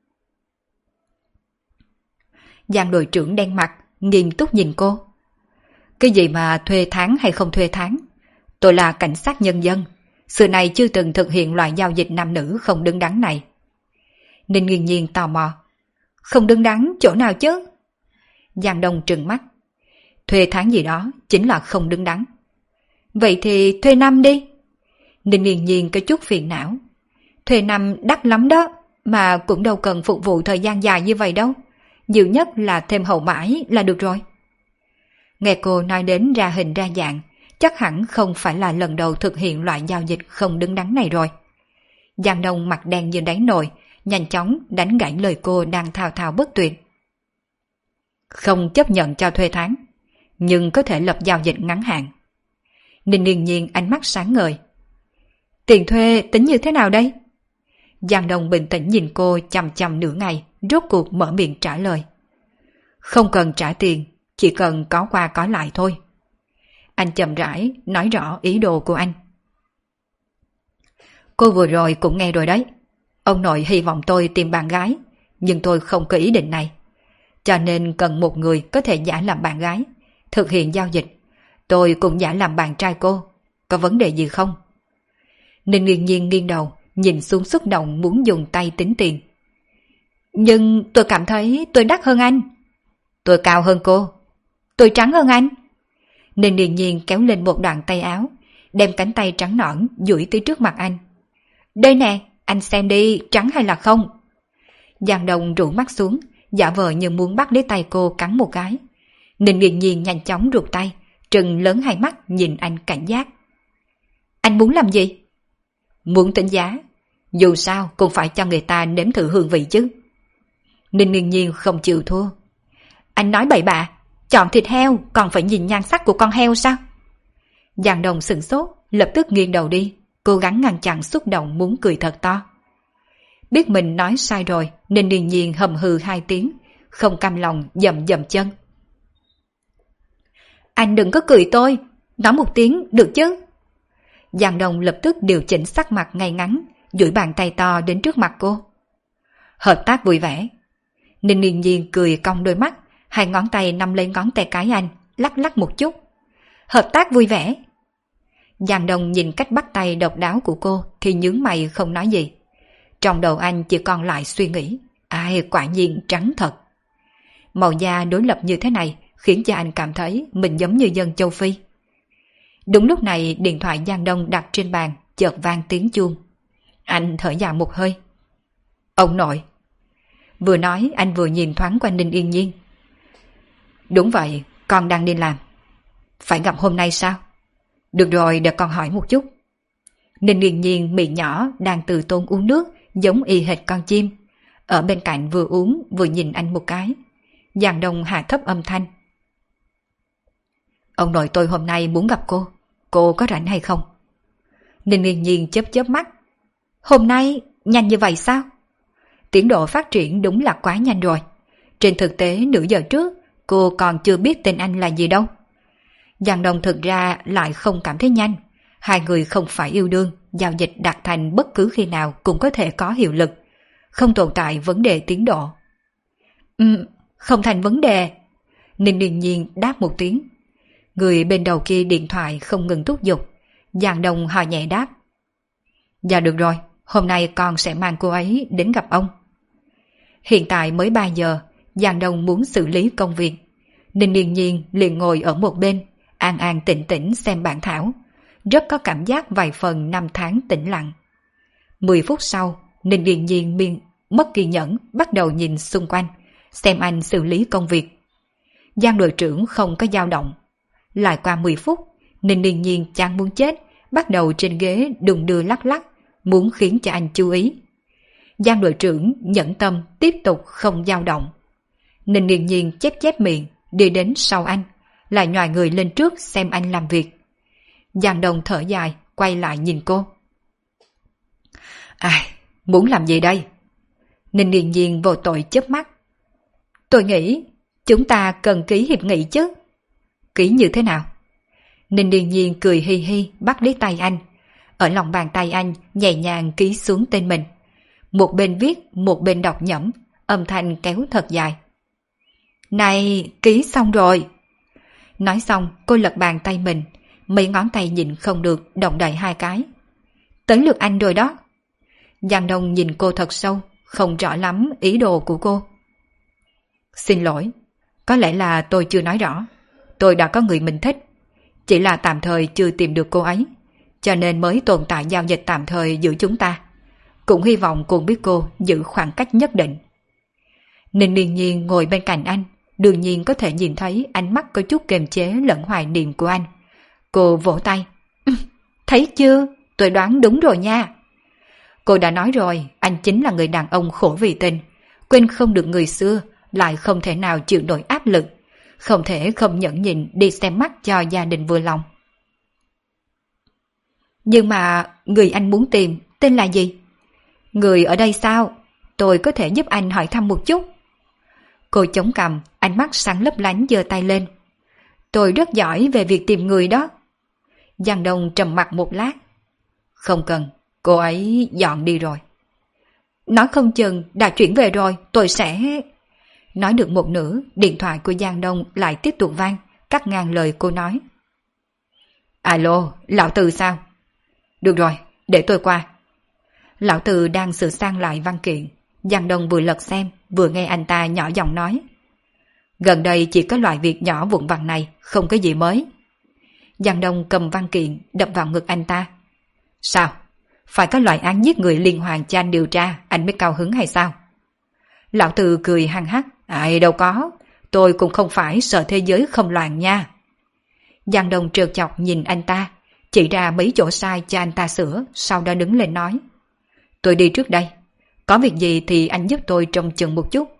Giang đội trưởng đen mặt, nghiêm túc nhìn cô. Cái gì mà thuê tháng hay không thuê tháng? Tôi là cảnh sát nhân dân, xưa này chưa từng thực hiện loại giao dịch nam nữ không đứng đắn này. Ninh Nghiên Nhiên tò mò. Không đứng đắn chỗ nào chứ? Giang Đông trừng mắt. Thuê tháng gì đó chính là không đứng đắn. Vậy thì thuê năm đi. Ninh Nghiên Nhiên có chút phiền não. Thuê năm đắt lắm đó, mà cũng đâu cần phục vụ thời gian dài như vậy đâu. Nhiều nhất là thêm hậu mãi là được rồi. Nghe cô nói đến ra hình ra dạng, chắc hẳn không phải là lần đầu thực hiện loại giao dịch không đứng đắn này rồi. Giang Đông mặt đen như đáy nồi, nhanh chóng đánh gãy lời cô đang thao thao bất tuyệt. Không chấp nhận cho thuê tháng, nhưng có thể lập giao dịch ngắn hạn. Ninh Nghiên Nhiên ánh mắt sáng ngời. Tiền thuê tính như thế nào đây? Giang Đông bình tĩnh nhìn cô chằm chằm nửa ngày, rốt cuộc mở miệng trả lời. Không cần trả tiền, chỉ cần có qua có lại thôi. Anh chậm rãi nói rõ ý đồ của anh. Cô vừa rồi cũng nghe rồi đấy. Ông nội hy vọng tôi tìm bạn gái, nhưng tôi không có ý định này. Cho nên cần một người có thể giả làm bạn gái, thực hiện giao dịch. Tôi cũng giả làm bạn trai cô. Có vấn đề gì không? Ninh Nghiên Nhiên nghiêng đầu, nhìn xuống xúc động muốn dùng tay tính tiền. Nhưng tôi cảm thấy tôi đắt hơn anh. Tôi cao hơn cô. Tôi trắng hơn anh. Ninh Nghiên Nhiên kéo lên một đoạn tay áo, đem cánh tay trắng nõn duỗi tới trước mặt anh. Đây nè, anh xem đi, trắng hay là không? Giang Đông rũ mắt xuống, giả vờ như muốn bắt lấy tay cô cắn một cái. Ninh Nghiên Nhiên nhanh chóng rụt tay, trừng lớn hai mắt nhìn anh cảnh giác. Anh muốn làm gì? Muốn tính giá, dù sao cũng phải cho người ta nếm thử hương vị chứ. Ninh Nghiên Nhiên không chịu thua. Anh nói bậy bạ, chọn thịt heo còn phải nhìn nhan sắc của con heo sao? Giang Đông sửng sốt, lập tức nghiêng đầu đi, cố gắng ngăn chặn xúc động muốn cười thật to. Biết mình nói sai rồi, nên Nghiên Nhiên hầm hừ 2 tiếng, không cam lòng dậm dậm chân. Anh đừng có cười tôi, nói một tiếng được chứ? Giang Đông lập tức điều chỉnh sắc mặt ngay ngắn, duỗi bàn tay to đến trước mặt cô. Hợp tác vui vẻ. Ninh Nghiên Nhiên cười cong đôi mắt, 2 ngón tay nắm lấy ngón tay cái anh, lắc lắc một chút. Hợp tác vui vẻ. Giang Đông nhìn cách bắt tay độc đáo của cô thì nhướng mày không nói gì. Trong đầu anh chỉ còn lại suy nghĩ, ai quả nhiên trắng thật. Màu da đối lập như thế này khiến cho anh cảm thấy mình giống như dân châu Phi. Đúng lúc này điện thoại Giang Đông đặt trên bàn chợt vang tiếng chuông. Anh thở dài một hơi. Ông nội. Vừa nói anh vừa nhìn thoáng qua Ninh Nghiên Nhiên. Đúng vậy, con đang đi làm. Phải gặp hôm nay sao? Được rồi, để con hỏi một chút. Ninh Nghiên Nhiên miệng nhỏ đang từ tốn uống nước, giống y hệt con chim. Ở bên cạnh vừa uống vừa nhìn anh một cái. Giang Đông hạ thấp âm thanh. Ông nội tôi hôm nay muốn gặp cô có rảnh hay không? Ninh Yên Nhiên chớp chớp mắt. Hôm nay nhanh như vậy sao? Tiến độ phát triển đúng là quá nhanh rồi. Trên thực tế nửa giờ trước, cô còn chưa biết tên anh là gì đâu. Giang Đông thực ra lại không cảm thấy nhanh. Hai người không phải yêu đương, giao dịch đạt thành bất cứ khi nào cũng có thể có hiệu lực. Không tồn tại vấn đề tiến độ. Không thành vấn đề. Ninh Điền Nhiên đáp một tiếng. Người bên đầu kia điện thoại không ngừng thúc giục. Giang Đông hỏi nhẹ đáp. Dạ được rồi, hôm nay con sẽ mang cô ấy đến gặp ông. Hiện tại mới 3 giờ, Giang Đông muốn xử lý công việc. Ninh Điền Nhiên liền ngồi ở một bên, an an tĩnh tĩnh xem bản thảo. Rất có cảm giác vài phần năm tháng tĩnh lặng. 10 phút sau, Ninh Điền Nhiên mất kiên nhẫn bắt đầu nhìn xung quanh, xem anh xử lý công việc. Giang đội trưởng không có dao động. Lại qua 10 phút, Ninh Điền Nhiên chán muốn chết, bắt đầu trên ghế đung đưa lắc lắc, muốn khiến cho anh chú ý. Giang đội trưởng nhẫn tâm tiếp tục không dao động. Ninh Điền Nhiên chép chép miệng, đi đến sau anh, lại nhòi người lên trước xem anh làm việc. Giang Đông thở dài, quay lại nhìn cô. Ai, muốn làm gì đây? Ninh Điền Nhiên vô tội chớp mắt. Tôi nghĩ chúng ta cần ký hiệp nghị chứ. Ký như thế nào? Ninh Điền Nhiên cười hi hi bắt lấy tay anh. Ở lòng bàn tay anh nhẹ nhàng ký xuống tên mình. Một bên viết, một bên đọc nhẩm, âm thanh kéo thật dài. Này, ký xong rồi. Nói xong, cô lật bàn tay mình, mấy ngón tay nhìn không được, động đậy 2 cái. Tới lượt anh rồi đó. Giang Đông nhìn cô thật sâu, không rõ lắm ý đồ của cô. Xin lỗi, có lẽ là tôi chưa nói rõ. Tôi đã có người mình thích, chỉ là tạm thời chưa tìm được cô ấy, cho nên mới tồn tại giao dịch tạm thời giữa chúng ta. Cũng hy vọng cô biết cô giữ khoảng cách nhất định. Ninh Điền Nhiên ngồi bên cạnh anh, đương nhiên có thể nhìn thấy ánh mắt có chút kiềm chế lẫn hoài niệm của anh. Cô vỗ tay. Thấy chưa, tôi đoán đúng rồi nha. Cô đã nói rồi, anh chính là người đàn ông khổ vì tình, quên không được người xưa, lại không thể nào chịu nổi áp lực, không thể không nhẫn nhịn đi xem mắt cho gia đình vừa lòng. Nhưng mà người anh muốn tìm tên là gì? Người ở đây sao? Tôi có thể giúp anh hỏi thăm một chút. Cô chống cằm, ánh mắt sáng lấp lánh giơ tay lên. Tôi rất giỏi về việc tìm người đó. Giang Đông trầm mặc một lát. Không cần, cô ấy dọn đi rồi. Nói không chừng đã chuyển về rồi, tôi sẽ... Nói được một nửa, điện thoại của Giang Đông lại tiếp tục vang, cắt ngang lời cô nói. Alo, lão Từ sao? Được rồi, để tôi qua. Lão Từ đang sửa sang lại văn kiện. Giang Đông vừa lật xem, vừa nghe anh ta nhỏ giọng nói. Gần đây chỉ có loại việc nhỏ vụn vặt này, không có gì mới. Giang Đông cầm văn kiện, đập vào ngực anh ta. Sao? Phải có loại án giết người liên hoàn cho anh điều tra, anh mới cao hứng hay sao? Lão Từ cười hăng hắc. Ai đâu có, tôi cũng không phải sợ thế giới không loạn nha. Giang Đông trêu chọc nhìn anh ta, chỉ ra mấy chỗ sai cho anh ta sửa, sau đó đứng lên nói. Tôi đi trước đây, có việc gì thì anh giúp tôi trông chừng một chút.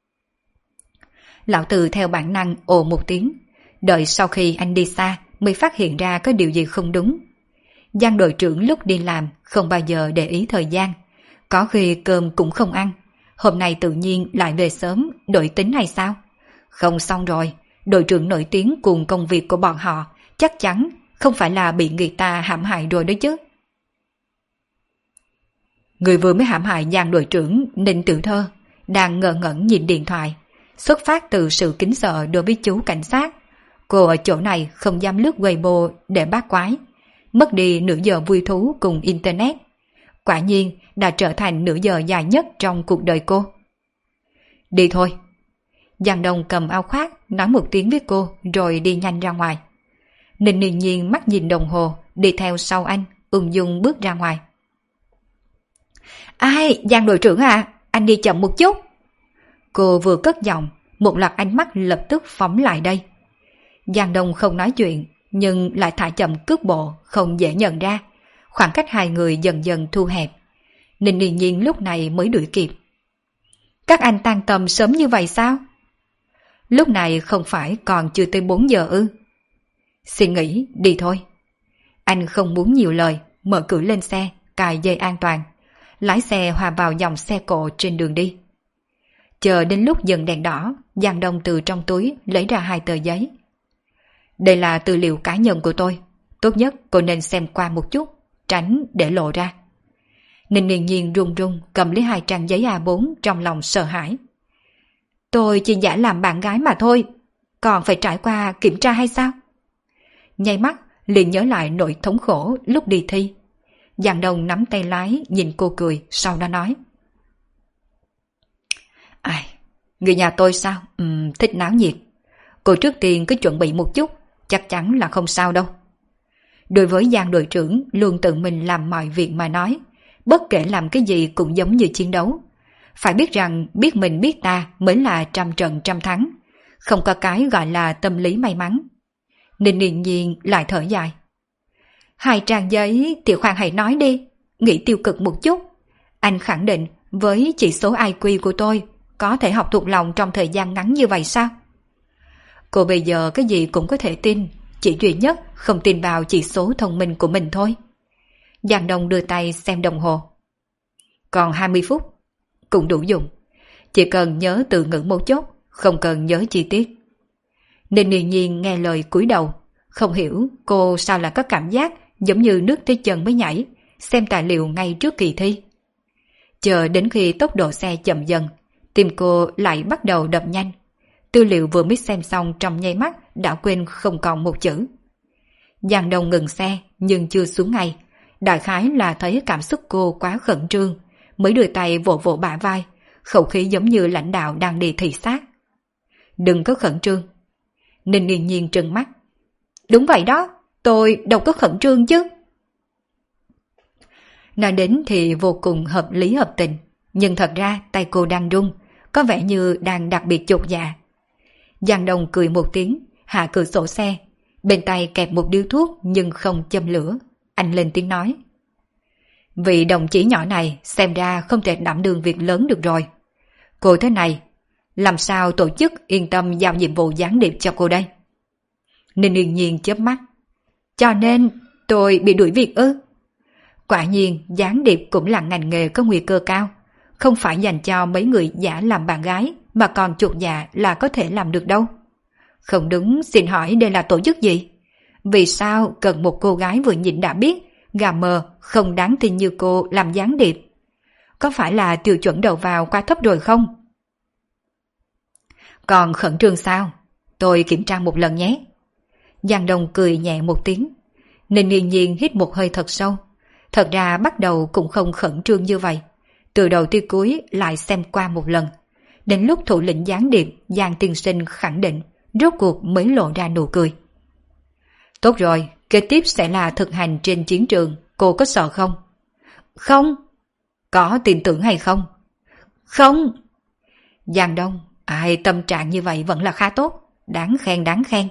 Lão Từ theo bản năng ồ một tiếng, đợi sau khi anh đi xa mới phát hiện ra có điều gì không đúng. Giang đội trưởng lúc đi làm không bao giờ để ý thời gian, có khi cơm cũng không ăn. Hôm nay tự nhiên lại về sớm, đổi tính hay sao? Không xong rồi, đội trưởng nổi tiếng cùng công việc của bọn họ chắc chắn không phải là bị người ta hãm hại rồi đó chứ. Người vừa mới hãm hại Giang đội trưởng Ninh Tiểu Thơ đang ngơ ngẩn nhìn điện thoại. Xuất phát từ sự kính sợ đối với chú cảnh sát, cô ở chỗ này không dám lướt Weibo để bát quái, mất đi nửa giờ vui thú cùng Internet. Quả nhiên đã trở thành nửa giờ dài nhất trong cuộc đời cô. Đi thôi. Giang Đông cầm áo khoác, nói một tiếng với cô rồi đi nhanh ra ngoài. Ninh Điền Nhiên mắt nhìn đồng hồ, đi theo sau anh, ung dung bước ra ngoài. Ai, Giang đội trưởng à, anh đi chậm một chút. Cô vừa cất giọng, một loạt ánh mắt lập tức phóng lại đây. Giang Đông không nói chuyện, nhưng lại thả chậm cước bộ, không dễ nhận ra. Khoảng cách hai người dần dần thu hẹp. Ninh Điền Nhiên lúc này mới đuổi kịp. Các anh tan tầm sớm như vậy sao? Lúc này không phải còn chưa tới 4 giờ ư? Xin nghỉ, đi thôi. Anh không muốn nhiều lời, mở cửa lên xe, cài dây an toàn, lái xe hòa vào dòng xe cộ trên đường đi. Chờ đến lúc dừng đèn đỏ, Giang Đông từ trong túi lấy ra 2 tờ giấy. Đây là tư liệu cá nhân của tôi, tốt nhất cô nên xem qua một chút, tránh để lộ ra. Ninh Niên Nhiên run run cầm lấy 2 trang giấy A4 trong lòng sợ hãi. Tôi chỉ giả làm bạn gái mà thôi, còn phải trải qua kiểm tra hay sao? Nháy mắt liền nhớ lại nỗi thống khổ lúc đi thi. Giang Đông nắm tay lái nhìn cô cười, sau đó nói. Ai, người nhà tôi sao? Thích náo nhiệt. Cô trước tiên cứ chuẩn bị một chút, chắc chắn là không sao đâu. Đối với Giang đội trưởng luôn tự mình làm mọi việc mà nói, bất kể làm cái gì cũng giống như chiến đấu. Phải biết rằng biết mình biết ta mới là trăm trận trăm thắng, không có cái gọi là tâm lý may mắn. Ninh Niên Nhiên lại thở dài. 2 trang giấy thì khoan hãy nói đi, nghĩ tiêu cực một chút. Anh khẳng định với chỉ số IQ của tôi có thể học thuộc lòng trong thời gian ngắn như vậy sao? Cô bây giờ cái gì cũng có thể tin, chỉ duy nhất không tin vào chỉ số thông minh của mình thôi. Giang Đông đưa tay xem đồng hồ. Còn 20 phút, cũng đủ dùng. Chỉ cần nhớ từ ngữ một chút, không cần nhớ chi tiết. Ninh Niên Nhiên nghe lời cúi đầu, không hiểu cô sao lại có cảm giác giống như nước tới chân mới nhảy, xem tài liệu ngay trước kỳ thi. Chờ đến khi tốc độ xe chậm dần, tim cô lại bắt đầu đập nhanh. Tư liệu vừa mới xem xong trong nháy mắt đã quên không còn một chữ. Giang Đông ngừng xe nhưng chưa xuống ngay, đại khái là thấy cảm xúc cô quá khẩn trương, mới đưa tay vỗ vỗ bả vai, khẩu khí giống như lãnh đạo đang đi thị sát. Đừng có khẩn trương. Ninh Niên Nhiên trừng mắt. Đúng vậy đó, tôi đâu có khẩn trương chứ. Nói đến thì vô cùng hợp lý hợp tình, nhưng thật ra tay cô đang run, có vẻ như đang đặc biệt chột dạ. Giang Đông cười một tiếng, hạ cửa sổ xe, bên tay kẹp một điếu thuốc nhưng không châm lửa. Anh lên tiếng nói. Vị đồng chí nhỏ này xem ra không thể đảm đương việc lớn được rồi. Cô thế này, làm sao tổ chức yên tâm giao nhiệm vụ gián điệp cho cô đây? Ninh Niên Nhiên chớp mắt. Cho nên tôi bị đuổi việc ư? Quả nhiên gián điệp cũng là ngành nghề có nguy cơ cao, không phải dành cho mấy người giả làm bạn gái mà còn chuột dạ là có thể làm được đâu. Không đúng, xin hỏi đây là tổ chức gì? Vì sao cần một cô gái vừa nhìn đã biết gà mờ không đáng tin như cô làm gián điệp? Có phải là tiêu chuẩn đầu vào quá thấp rồi không? Còn khẩn trương sao? Tôi kiểm tra một lần nhé. Giang Đông cười nhẹ một tiếng. Ninh Niên Nhiên hít một hơi thật sâu. Thật ra bắt đầu cũng không khẩn trương như vậy. Từ đầu tới cuối lại xem qua một lần. Đến lúc thủ lĩnh gián điệp Giang tiên sinh khẳng định, rốt cuộc mới lộ ra nụ cười. Tốt rồi, kế tiếp sẽ là thực hành trên chiến trường, cô có sợ không? Không. Có tin tưởng hay không? Không. Giang Đông, ai tâm trạng như vậy vẫn là khá tốt, đáng khen đáng khen.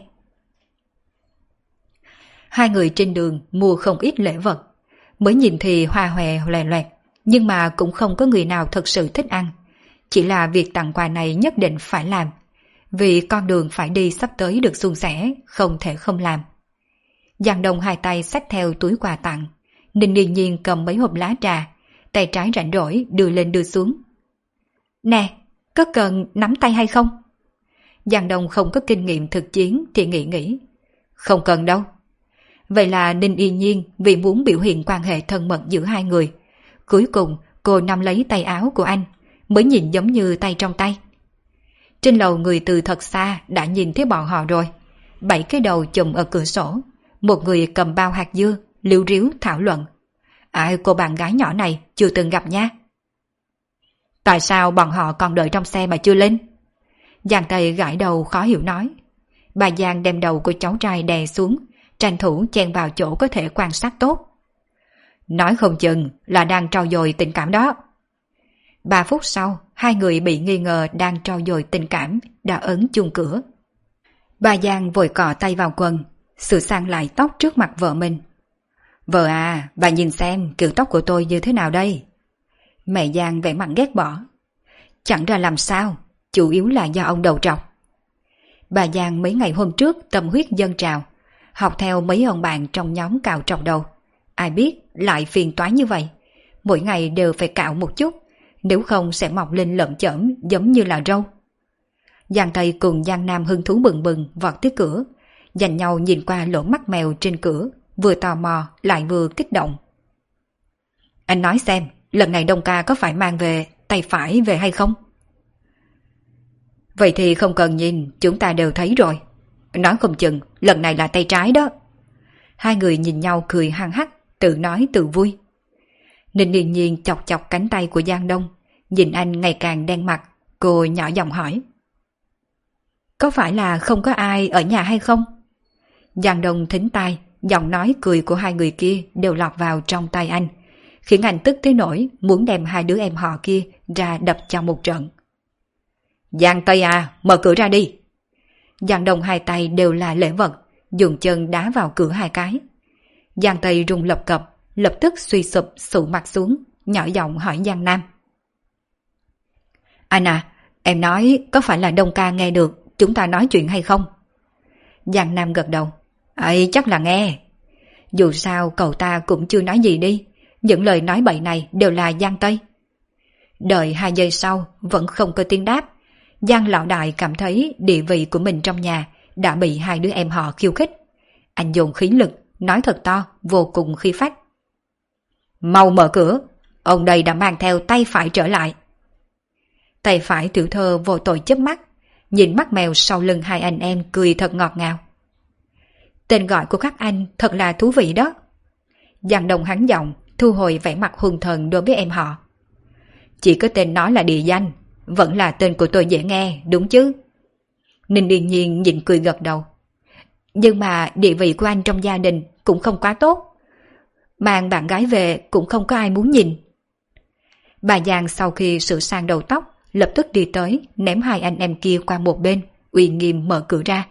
Hai người trên đường mua không ít lễ vật, mới nhìn thì hoa hòe loè loẹt, nhưng mà cũng không có người nào thật sự thích ăn. Chỉ là việc tặng quà này nhất định phải làm, vì con đường phải đi sắp tới được suôn sẻ, không thể không làm. Giang Đông hai tay xách theo túi quà tặng, Ninh Niên Nhiên cầm mấy hộp lá trà, tay trái rảnh rỗi đưa lên đưa xuống. Nè, có cần nắm tay hay không? Giang Đông không có kinh nghiệm thực chiến thì nghĩ. Không cần đâu. Vậy là Ninh Yên Nhiên vì muốn biểu hiện quan hệ thân mật giữa hai người. Cuối cùng cô nắm lấy tay áo của anh, mới nhìn giống như tay trong tay. Trên lầu người từ thật xa đã nhìn thấy bọn họ rồi. 7 cái đầu chùm ở cửa sổ, một người cầm bao hạt dưa, liếu riếu thảo luận. Cô bạn gái nhỏ này chưa từng gặp nha. Tại sao bọn họ còn đợi trong xe mà chưa lên? Giang Tây gãi đầu khó hiểu nói. Bà Giang đem đầu của cháu trai đè xuống, tranh thủ chen vào chỗ có thể quan sát tốt. Nói không chừng là đang trau dồi tình cảm đó. 3 phút sau, hai người bị nghi ngờ đang trau dồi tình cảm đã ấn chuông cửa. Bà Giang vội cọ tay vào quần, sửa sang lại tóc trước mặt vợ mình. Vợ à, bà nhìn xem kiểu tóc của tôi như thế nào đây? Mẹ Giang vẻ mặt ghét bỏ. Chẳng ra làm sao, chủ yếu là do ông đầu trọc. Bà Giang mấy ngày hôm trước tâm huyết dâng trào, học theo mấy ông bạn trong nhóm cạo trọc đầu. Ai biết lại phiền toái như vậy. Mỗi ngày đều phải cạo một chút, nếu không sẽ mọc lên lởm chởm giống như là râu. Giang Tây cùng Giang Nam hứng thú bừng bừng vọt tới cửa, dành nhau nhìn qua lỗ mắt mèo trên cửa, vừa tò mò lại vừa kích động. Anh nói xem, lần này Đông ca có phải mang về tay phải về hay không? Vậy thì không cần nhìn, chúng ta đều thấy rồi. Nói không chừng lần này là tay trái đó. Hai người nhìn nhau cười hăng hắc, tự nói tự vui. Ninh Điền Nhiên chọc chọc cánh tay của Giang Đông, nhìn anh ngày càng đen mặt, cô nhỏ giọng hỏi. Có phải là không có ai ở nhà hay không? Giang Đông thính tai, giọng nói cười của hai người kia đều lọt vào trong tay anh, khiến anh tức tới nỗi muốn đem hai đứa em họ kia ra đập cho một trận. Giang Tây à, mở cửa ra đi. Giang Đông hai tay đều là lễ vật, dùng chân đá vào cửa hai cái. Giang Tây rung lập cập, lập tức suy sụp sụ mặt xuống, nhỏ giọng hỏi Giang Nam. Anh à, em nói có phải là Đông ca nghe được chúng ta nói chuyện hay không? Giang Nam gật đầu. Ấy chắc là nghe. Dù sao cậu ta cũng chưa nói gì đi, những lời nói bậy này đều là Giang Tây. Đợi 2 giây sau vẫn không có tiếng đáp. Giang lão đại cảm thấy địa vị của mình trong nhà đã bị hai đứa em họ khiêu khích. Anh dồn khí lực, nói thật to, vô cùng khí phách. Mau mở cửa, ông đây đã mang theo tay phải trở lại. Tay phải tiểu thơ vô tội chớp mắt, nhìn mắt mèo sau lưng hai anh em cười thật ngọt ngào. Tên gọi của các anh thật là thú vị đó. Giang Đông hắn giọng, thu hồi vẻ mặt hung thần đối với em họ. Chỉ có tên nó là địa danh, vẫn là tên của tôi dễ nghe, đúng chứ? Ninh Điền Nhiên nhìn cười gật đầu. Nhưng mà địa vị của anh trong gia đình cũng không quá tốt. Mang bạn gái về cũng không có ai muốn nhìn. Bà Giang sau khi sửa sang đầu tóc, lập tức đi tới, ném hai anh em kia qua một bên, uy nghiêm mở cửa ra.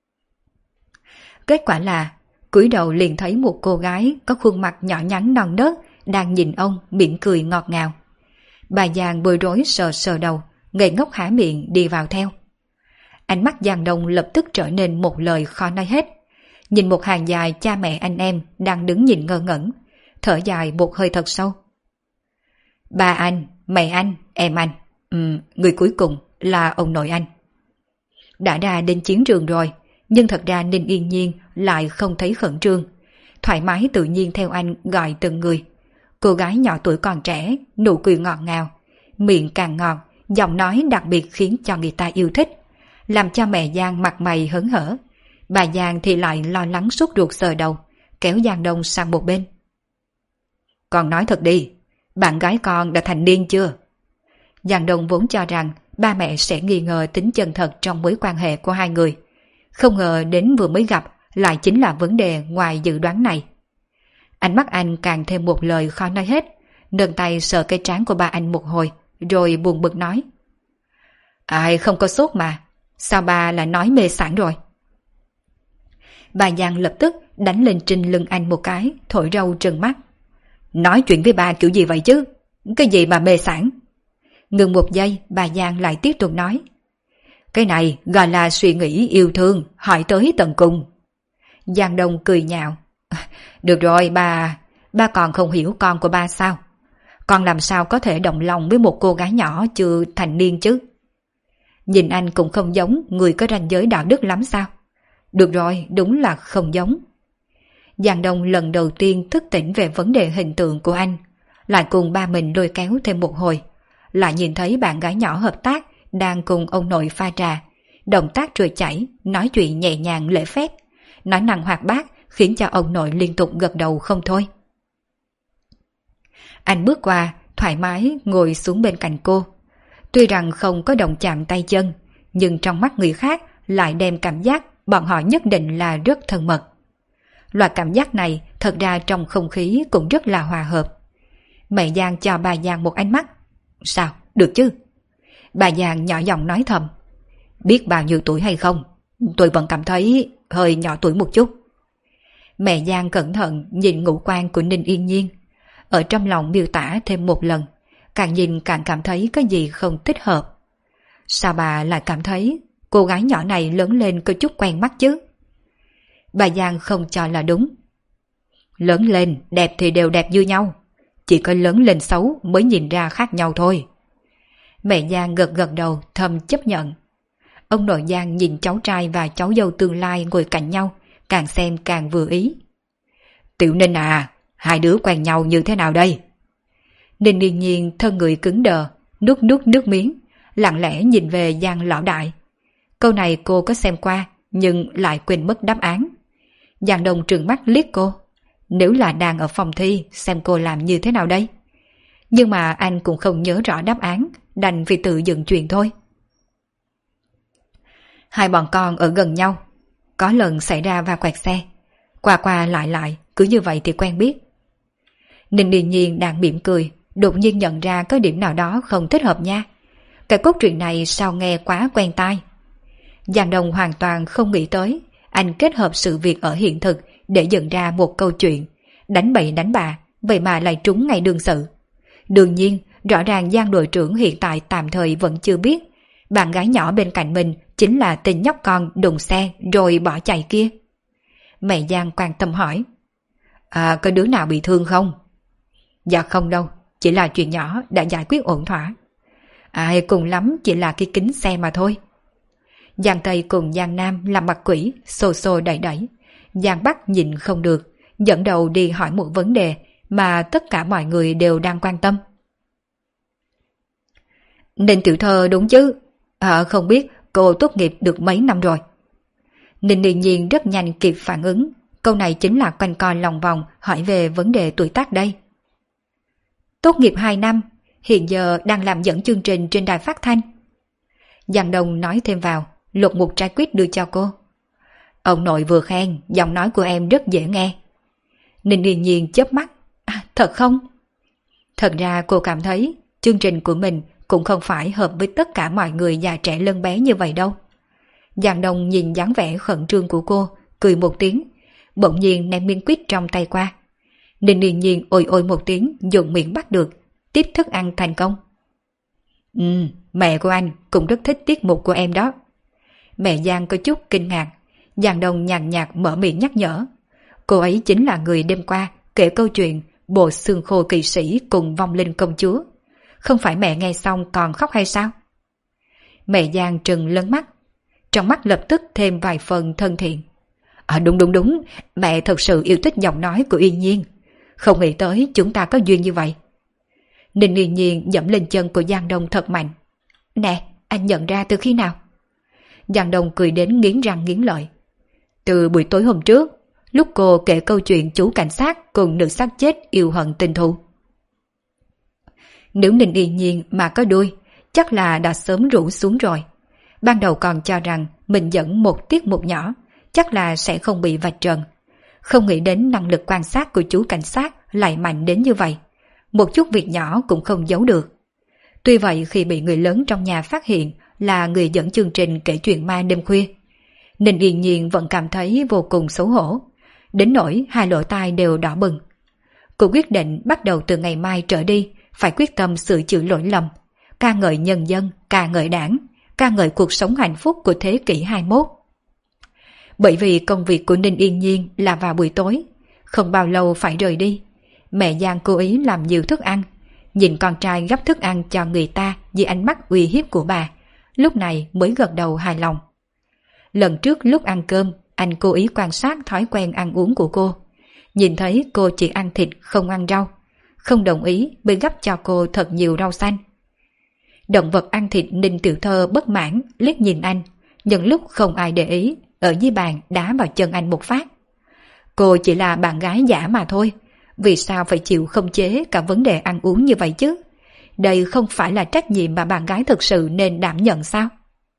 Kết quả là, cúi đầu liền thấy một cô gái có khuôn mặt nhỏ nhắn non nớt đang nhìn ông mỉm cười ngọt ngào. Bà Giang bối rối sờ sờ đầu, ngây ngốc há miệng đi vào theo. Ánh mắt Giang Đông lập tức trở nên một lời khó nói hết. Nhìn một hàng dài cha mẹ anh em đang đứng nhìn ngơ ngẩn, thở dài một hơi thật sâu. Ba anh, mẹ anh, em anh, người cuối cùng là ông nội anh. Đã ra đến chiến trường rồi, nhưng thật ra Ninh Yên Nhiên lại không thấy khẩn trương, thoải mái tự nhiên theo anh gọi từng người. Cô gái nhỏ tuổi còn trẻ, nụ cười ngọt ngào, miệng càng ngọt, giọng nói đặc biệt khiến cho người ta yêu thích, làm cho mẹ Giang mặt mày hớn hở. Bà Giang thì lại lo lắng sốt ruột sờ đầu, kéo Giang Đông sang một bên. Con nói thật đi, bạn gái con đã thành niên chưa? Giang Đông vốn cho rằng ba mẹ sẽ nghi ngờ tính chân thật trong mối quan hệ của hai người. Không ngờ đến vừa mới gặp lại chính là vấn đề ngoài dự đoán này. Ánh mắt anh càng thêm một lời khó nói hết, nâng tay sờ cái trán của ba anh một hồi, rồi buồn bực nói. Ai không có sốt mà, sao ba lại nói mê sảng rồi? Bà Giang lập tức đánh lên trên lưng anh một cái, thổi râu trừng mắt. Nói chuyện với ba kiểu gì vậy chứ? Cái gì mà mê sảng? Ngừng một giây, bà Giang lại tiếp tục nói. Cái này gọi là suy nghĩ yêu thương, hỏi tới tận cùng. Giang Đông cười nhạo. Được rồi ba còn không hiểu con của ba sao? Con làm sao có thể động lòng với một cô gái nhỏ chưa thành niên chứ? Nhìn anh cũng không giống người có ranh giới đạo đức lắm sao? Được rồi, đúng là không giống. Giang Đông lần đầu tiên thức tỉnh về vấn đề hình tượng của anh, lại cùng ba mình lôi kéo thêm một hồi, lại nhìn thấy bạn gái nhỏ hợp tác đang cùng ông nội pha trà, động tác trôi chảy, nói chuyện nhẹ nhàng lễ phép, nói năng hoạt bát khiến cho ông nội liên tục gật đầu không thôi. Anh bước qua, thoải mái ngồi xuống bên cạnh cô. Tuy rằng không có động chạm tay chân, nhưng trong mắt người khác lại đem cảm giác bọn họ nhất định là rất thân mật. Loại cảm giác này thật ra trong không khí cũng rất là hòa hợp. Mẹ Giang cho bà Giang một ánh mắt. Sao, được chứ? Bà Giang nhỏ giọng nói thầm. Biết bao nhiêu tuổi hay không, tôi vẫn cảm thấy hơi nhỏ tuổi một chút. Mẹ Giang cẩn thận nhìn ngũ quan của Ninh Yên Nhiên, ở trong lòng miêu tả thêm một lần, càng nhìn càng cảm thấy có gì không thích hợp. Sao bà lại cảm thấy cô gái nhỏ này lớn lên có chút quen mắt chứ. Bà Giang không cho là đúng. Lớn lên, đẹp thì đều đẹp như nhau. Chỉ có lớn lên xấu mới nhìn ra khác nhau thôi. Mẹ Giang gật gật đầu thầm chấp nhận. Ông nội Giang nhìn cháu trai và cháu dâu tương lai ngồi cạnh nhau, càng xem càng vừa ý. Tiểu Ninh à, hai đứa quen nhau như thế nào đây? Ninh Yên Nhiên thân người cứng đờ, nuốt nước miếng, lặng lẽ nhìn về Giang lão đại. Câu này cô có xem qua, nhưng lại quên mất đáp án. Giang Đông trừng mắt liếc cô. Nếu là đang ở phòng thi, xem cô làm như thế nào đây? Nhưng mà anh cũng không nhớ rõ đáp án, đành vì tự dựng chuyện thôi. Hai bọn con ở gần nhau. Có lần xảy ra va quẹt xe. Qua lại, cứ như vậy thì quen biết. Ninh Điền Nhiên đang mỉm cười, đột nhiên nhận ra có điểm nào đó không thích hợp nha. Cái cốt truyện này sao nghe quá quen tai. Giang Đông hoàn toàn không nghĩ tới anh kết hợp sự việc ở hiện thực để dựng ra một câu chuyện, đánh bậy đánh bạ, vậy mà lại trúng ngay đương sự. Đương nhiên, rõ ràng Giang đội trưởng hiện tại tạm thời vẫn chưa biết bạn gái nhỏ bên cạnh mình chính là tên nhóc con đụng xe rồi bỏ chạy kia. Mẹ Giang quan tâm hỏi. Có đứa nào bị thương không? Dạ không đâu, chỉ là chuyện nhỏ đã giải quyết ổn thỏa. Cùng lắm chỉ là cái kính xe mà thôi. Giang Tây cùng Giang Nam làm mặt quỷ, xô đẩy. Giang Bắc nhìn không được, dẫn đầu đi hỏi một vấn đề mà tất cả mọi người đều đang quan tâm. Ninh tiểu thơ đúng chứ? Không biết cô tốt nghiệp được mấy năm rồi? Ninh Điền Nhiên rất nhanh kịp phản ứng, câu này chính là quanh co lòng vòng hỏi về vấn đề tuổi tác đây. Tốt nghiệp 2 năm, hiện giờ đang làm dẫn chương trình trên đài phát thanh. Giang Đông nói thêm vào, lột một trái quýt đưa cho cô. Ông nội vừa khen, giọng nói của em rất dễ nghe. Ninh Điền Nhiên chớp mắt. Thật không? Thật ra cô cảm thấy chương trình của mình cũng không phải hợp với tất cả mọi người già trẻ lớn bé như vậy đâu. Giang Đông nhìn dáng vẻ khẩn trương của cô, cười một tiếng, bỗng nhiên ném miếng quýt trong tay qua. Ninh Điền Nhiên ôi một tiếng, dùng miệng bắt được, tiếp thức ăn thành công. Mẹ của anh cũng rất thích tiết mục của em đó. Mẹ Giang có chút kinh ngạc, Giang Đông nhàn nhạt mở miệng nhắc nhở. Cô ấy chính là người đêm qua kể câu chuyện bộ xương khô kỵ sĩ cùng vong linh công chúa. Không phải mẹ nghe xong còn khóc hay sao? Mẹ Giang trừng lớn mắt, trong mắt lập tức thêm vài phần thân thiện. Đúng, mẹ thật sự yêu thích giọng nói của Yên Nhiên. Không nghĩ tới chúng ta có duyên như vậy. Ninh Yên Nhiên dẫm lên chân của Giang Đông thật mạnh. Nè, anh nhận ra từ khi nào? Giang Đông cười đến nghiến răng nghiến lợi. Từ buổi tối hôm trước, lúc cô kể câu chuyện chú cảnh sát cùng nữ sát chết yêu hận tình thù. Nếu Ninh Yên Nhiên mà có đuôi, chắc là đã sớm rủ xuống rồi. Ban đầu còn cho rằng mình dẫn một tiết mục nhỏ, chắc là sẽ không bị vạch trần. Không nghĩ đến năng lực quan sát của chú cảnh sát lại mạnh đến như vậy. Một chút việc nhỏ cũng không giấu được. Tuy vậy khi bị người lớn trong nhà phát hiện là người dẫn chương trình kể chuyện ma đêm khuya, Ninh Yên Nhiên vẫn cảm thấy vô cùng xấu hổ, đến nỗi hai lỗ tai đều đỏ bừng. Cô quyết định bắt đầu từ ngày mai trở đi phải quyết tâm sửa chữa lỗi lầm, ca ngợi nhân dân, ca ngợi đảng, ca ngợi cuộc sống hạnh phúc của thế kỷ 21. Bởi vì công việc của Ninh Yên Nhiên là vào buổi tối, không bao lâu phải rời đi. Mẹ Giang cố ý làm nhiều thức ăn, nhìn con trai gấp thức ăn cho người ta dưới ánh mắt uy hiếp của bà, lúc này mới gật đầu hài lòng. Lần trước lúc ăn cơm, anh cố ý quan sát thói quen ăn uống của cô. Nhìn thấy cô chỉ ăn thịt không ăn rau, không đồng ý mới gấp cho cô thật nhiều rau xanh. Động vật ăn thịt Ninh Tiểu Thơ bất mãn liếc nhìn anh, nhưng lúc không ai để ý, ở dưới bàn đá vào chân anh một phát. Cô chỉ là bạn gái giả mà thôi, vì sao phải chịu không chế cả vấn đề ăn uống như vậy chứ? Đây không phải là trách nhiệm mà bạn gái thực sự nên đảm nhận sao?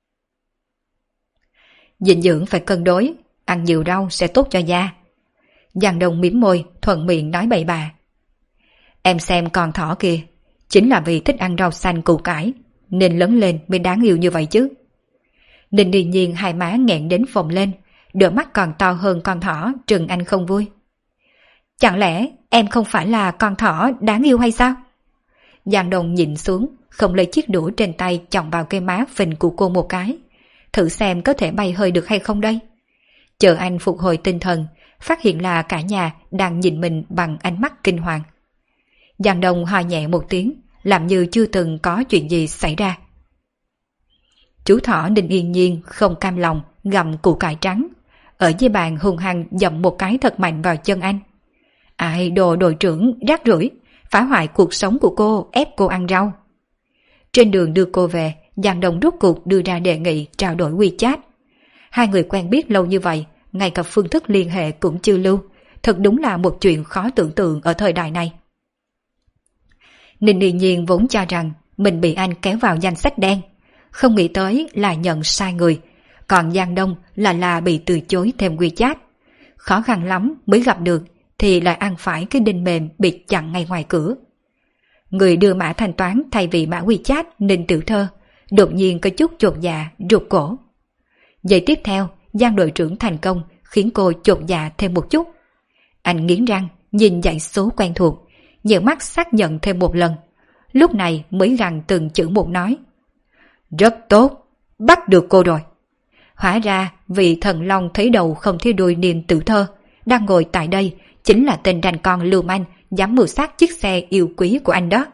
Dinh dưỡng phải cân đối, ăn nhiều rau sẽ tốt cho da. Giang Đông mím môi, thuận miệng nói bậy bạ. Em xem con thỏ kìa, chính là vì thích ăn rau xanh củ cải, nên lớn lên mới đáng yêu như vậy chứ. Ninh Điền Nhiên hai má nghẹn đến phồng lên, đôi mắt còn to hơn con thỏ, trừng anh không vui. Chẳng lẽ em không phải là con thỏ đáng yêu hay sao? Giang Đông nhìn xuống, không lấy chiếc đũa trên tay chòng vào cây má phình của cô một cái. thử xem có thể bay hơi được hay không đây. Chờ anh phục hồi tinh thần, phát hiện là cả nhà đang nhìn mình bằng ánh mắt kinh hoàng. Giang Đông ho nhẹ một tiếng, làm như chưa từng có chuyện gì xảy ra. Chú thỏ Ninh Yên Nhiên không cam lòng gặm củ cải trắng, ở dưới bàn hung hăng dậm một cái thật mạnh vào chân anh. Ai đồ đội trưởng rác rưởi, phá hoại cuộc sống của cô, ép cô ăn rau. Trên đường đưa cô về, Giang Đông rốt cuộc đưa ra đề nghị trao đổi WeChat. Hai người quen biết lâu như vậy, ngay cả phương thức liên hệ cũng chưa lưu, thật đúng là một chuyện khó tưởng tượng ở thời đại này. Ninh Yên Nhiên vốn cho rằng mình bị anh kéo vào danh sách đen, không nghĩ tới là nhận sai người, còn Giang Đông là bị từ chối thêm WeChat. Khó khăn lắm mới gặp được thì lại ăn phải cái đinh mềm bị chặn ngay ngoài cửa. Người đưa mã thanh toán thay vì mã WeChat Ninh Tiểu Thơ đột nhiên có chút chột dạ rụt cổ. Giây tiếp theo, Giang đội trưởng thành công khiến cô chột dạ thêm một chút. Anh nghiến răng nhìn dãy số quen thuộc, nhợn mắt xác nhận thêm một lần, lúc này mới gằn từng chữ một nói: rất tốt, bắt được cô rồi. Hóa ra vị thần long thấy đầu không thấy đuôi Ninh Tiểu Thơ đang ngồi tại đây chính là tên đàn con lưu manh dám mưu sát chiếc xe yêu quý của anh đó.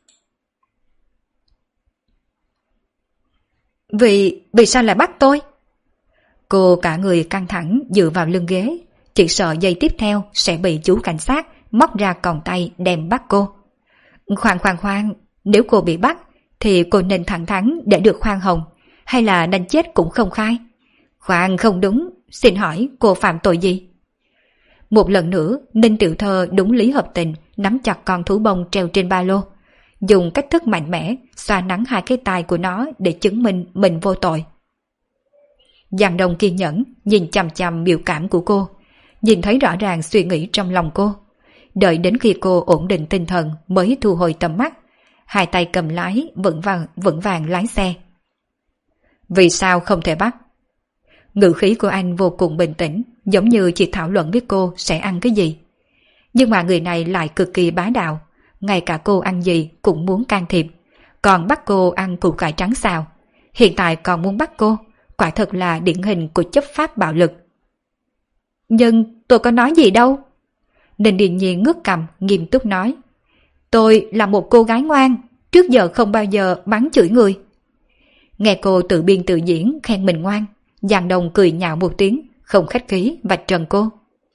Vì sao lại bắt tôi? Cô cả người căng thẳng dựa vào lưng ghế, chỉ sợ giây tiếp theo sẽ bị chú cảnh sát móc ra còng tay đem bắt cô. Khoan, nếu cô bị bắt thì cô nên thẳng thắn để được khoan hồng, hay là đánh chết cũng không khai? Khoan, không đúng, xin hỏi cô phạm tội gì? Một lần nữa, Ninh Tiểu Thơ đúng lý hợp tình nắm chặt con thú bông treo trên ba lô, dùng cách thức mạnh mẽ xoa nắn hai cái tai của nó để chứng minh mình vô tội. Giang Đông kiên nhẫn nhìn chằm chằm biểu cảm của cô, nhìn thấy rõ ràng suy nghĩ trong lòng cô. Đợi đến khi cô ổn định tinh thần mới thu hồi tầm mắt, hai tay cầm lái vững vàng lái xe. Vì sao không thể bắt? Ngữ khí của anh vô cùng bình tĩnh, giống như chỉ thảo luận với cô sẽ ăn cái gì. Nhưng mà người này lại cực kỳ bá đạo, ngay cả cô ăn gì cũng muốn can thiệp, còn bắt cô ăn củ cải trắng xào. Hiện tại còn muốn bắt cô, quả thật là điển hình của chấp pháp bạo lực. Nhưng tôi có nói gì đâu. Ninh Điền Nhiên ngước cằm nghiêm túc nói: tôi là một cô gái ngoan, trước giờ không bao giờ mắng chửi người. Nghe cô tự biên tự diễn khen mình ngoan, Giang Đông cười nhạo một tiếng, không khách khí vạch trần cô.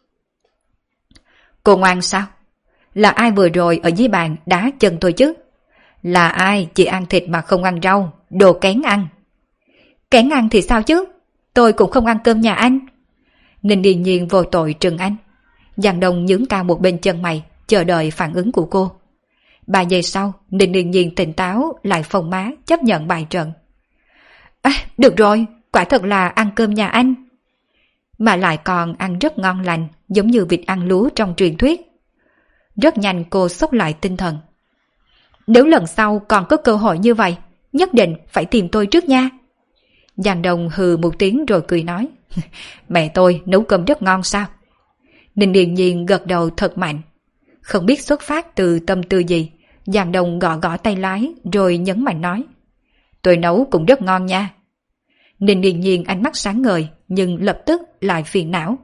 Cô ngoan sao? Là ai vừa rồi ở dưới bàn đá chân tôi chứ? Là ai chỉ ăn thịt mà không ăn rau, đồ kén ăn? Kén ăn thì sao chứ? Tôi cũng không ăn cơm nhà anh. Ninh Điền Nhiên vô tội trừng anh. Giang Đông nhướng cao một bên chân mày, chờ đợi phản ứng của cô. 3 giây sau, Ninh Điền Nhiên tỉnh táo lại phồng má chấp nhận bài trận. Được rồi, quả thật là ăn cơm nhà anh. Mà lại còn ăn rất ngon lành, giống như vịt ăn lúa trong truyền thuyết. Rất nhanh cô xốc lại tinh thần. Nếu lần sau còn có cơ hội như vậy, nhất định phải tìm tôi trước nha. Giang Đông hừ một tiếng rồi cười nói: mẹ tôi nấu cơm rất ngon sao? Ninh Điền Nhiên gật đầu thật mạnh. Không biết xuất phát từ tâm tư gì, Giang Đông gõ gõ tay lái rồi nhấn mạnh nói: tôi nấu cũng rất ngon nha. Ninh Điền Nhiên ánh mắt sáng ngời nhưng lập tức lại phiền não.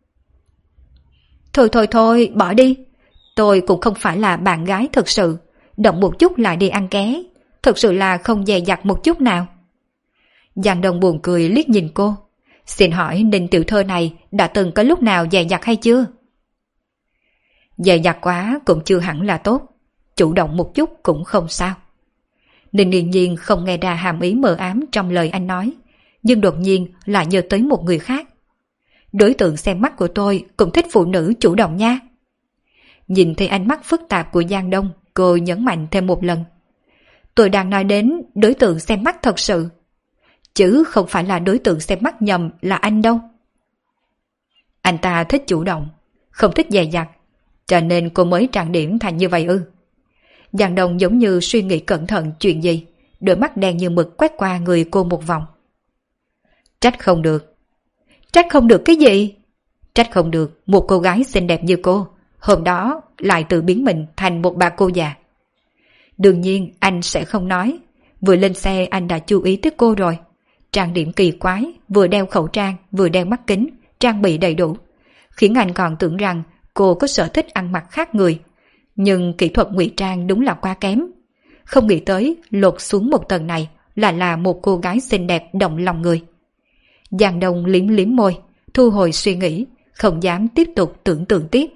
Thôi, bỏ đi. Tôi cũng không phải là bạn gái thật sự, động một chút lại đi ăn ké, thật sự là không dè dặt một chút nào. Giang Đông buồn cười liếc nhìn cô. Xin hỏi Ninh Tiểu Thơ này đã từng có lúc nào dè dặt hay chưa? Dè dặt quá cũng chưa hẳn là tốt, chủ động một chút cũng không sao. Ninh Điền Nhiên không nghe ra hàm ý mờ ám trong lời anh nói, nhưng đột nhiên lại nhớ tới một người khác. Đối tượng xem mắt của tôi cũng thích phụ nữ chủ động nha. Nhìn thấy ánh mắt phức tạp của Giang Đông, cô nhấn mạnh thêm một lần. Tôi đang nói đến đối tượng xem mắt thật sự, chứ không phải là đối tượng xem mắt nhầm là anh đâu. Anh ta thích chủ động, không thích dè dặt, cho nên cô mới trang điểm thành như vậy ư? Giang Đông giống như suy nghĩ cẩn thận chuyện gì, đôi mắt đen như mực quét qua người cô một vòng. Trách không được. Trách không được cái gì? Trách không được một cô gái xinh đẹp như cô hôm đó lại tự biến mình thành một bà cô già. Đương nhiên anh sẽ không nói, vừa lên xe anh đã chú ý tới cô rồi, trang điểm kỳ quái, vừa đeo khẩu trang, vừa đeo mắt kính, trang bị đầy đủ, khiến anh còn tưởng rằng cô có sở thích ăn mặc khác người. Nhưng kỹ thuật ngụy trang đúng là quá kém. Không nghĩ tới lột xuống một tầng này là một cô gái xinh đẹp động lòng người. Giang Đông liếm liếm môi, thu hồi suy nghĩ, không dám tiếp tục tưởng tượng tiếp.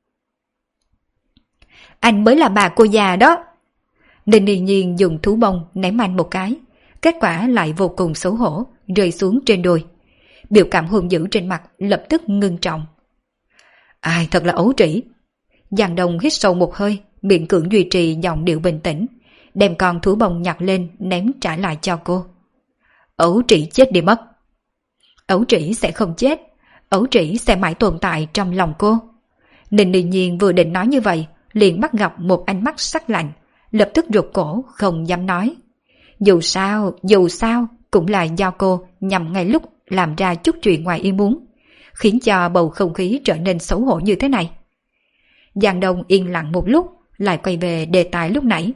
Anh mới là bà cô già đó. Ninh Yên Nhiên dùng thú bông ném anh một cái, kết quả lại vô cùng xấu hổ, rơi xuống trên đùi. Biểu cảm hung dữ trên mặt lập tức ngưng trọng. Ai thật là ấu trĩ. Giang Đông hít sâu một hơi, miễn cưỡng duy trì giọng điệu bình tĩnh, đem con thú bông nhặt lên ném trả lại cho cô. Ấu trĩ chết đi mất. Ấu trĩ sẽ không chết, ấu trĩ sẽ mãi tồn tại trong lòng cô. Ninh Yên Nhiên vừa định nói như vậy, liền bắt gặp một ánh mắt sắc lạnh, lập tức rụt cổ không dám nói. Dù sao cũng là do cô nhằm ngay lúc làm ra chút chuyện ngoài ý muốn, khiến cho bầu không khí trở nên xấu hổ như thế này. Giang Đông yên lặng một lúc, lại quay về đề tài lúc nãy.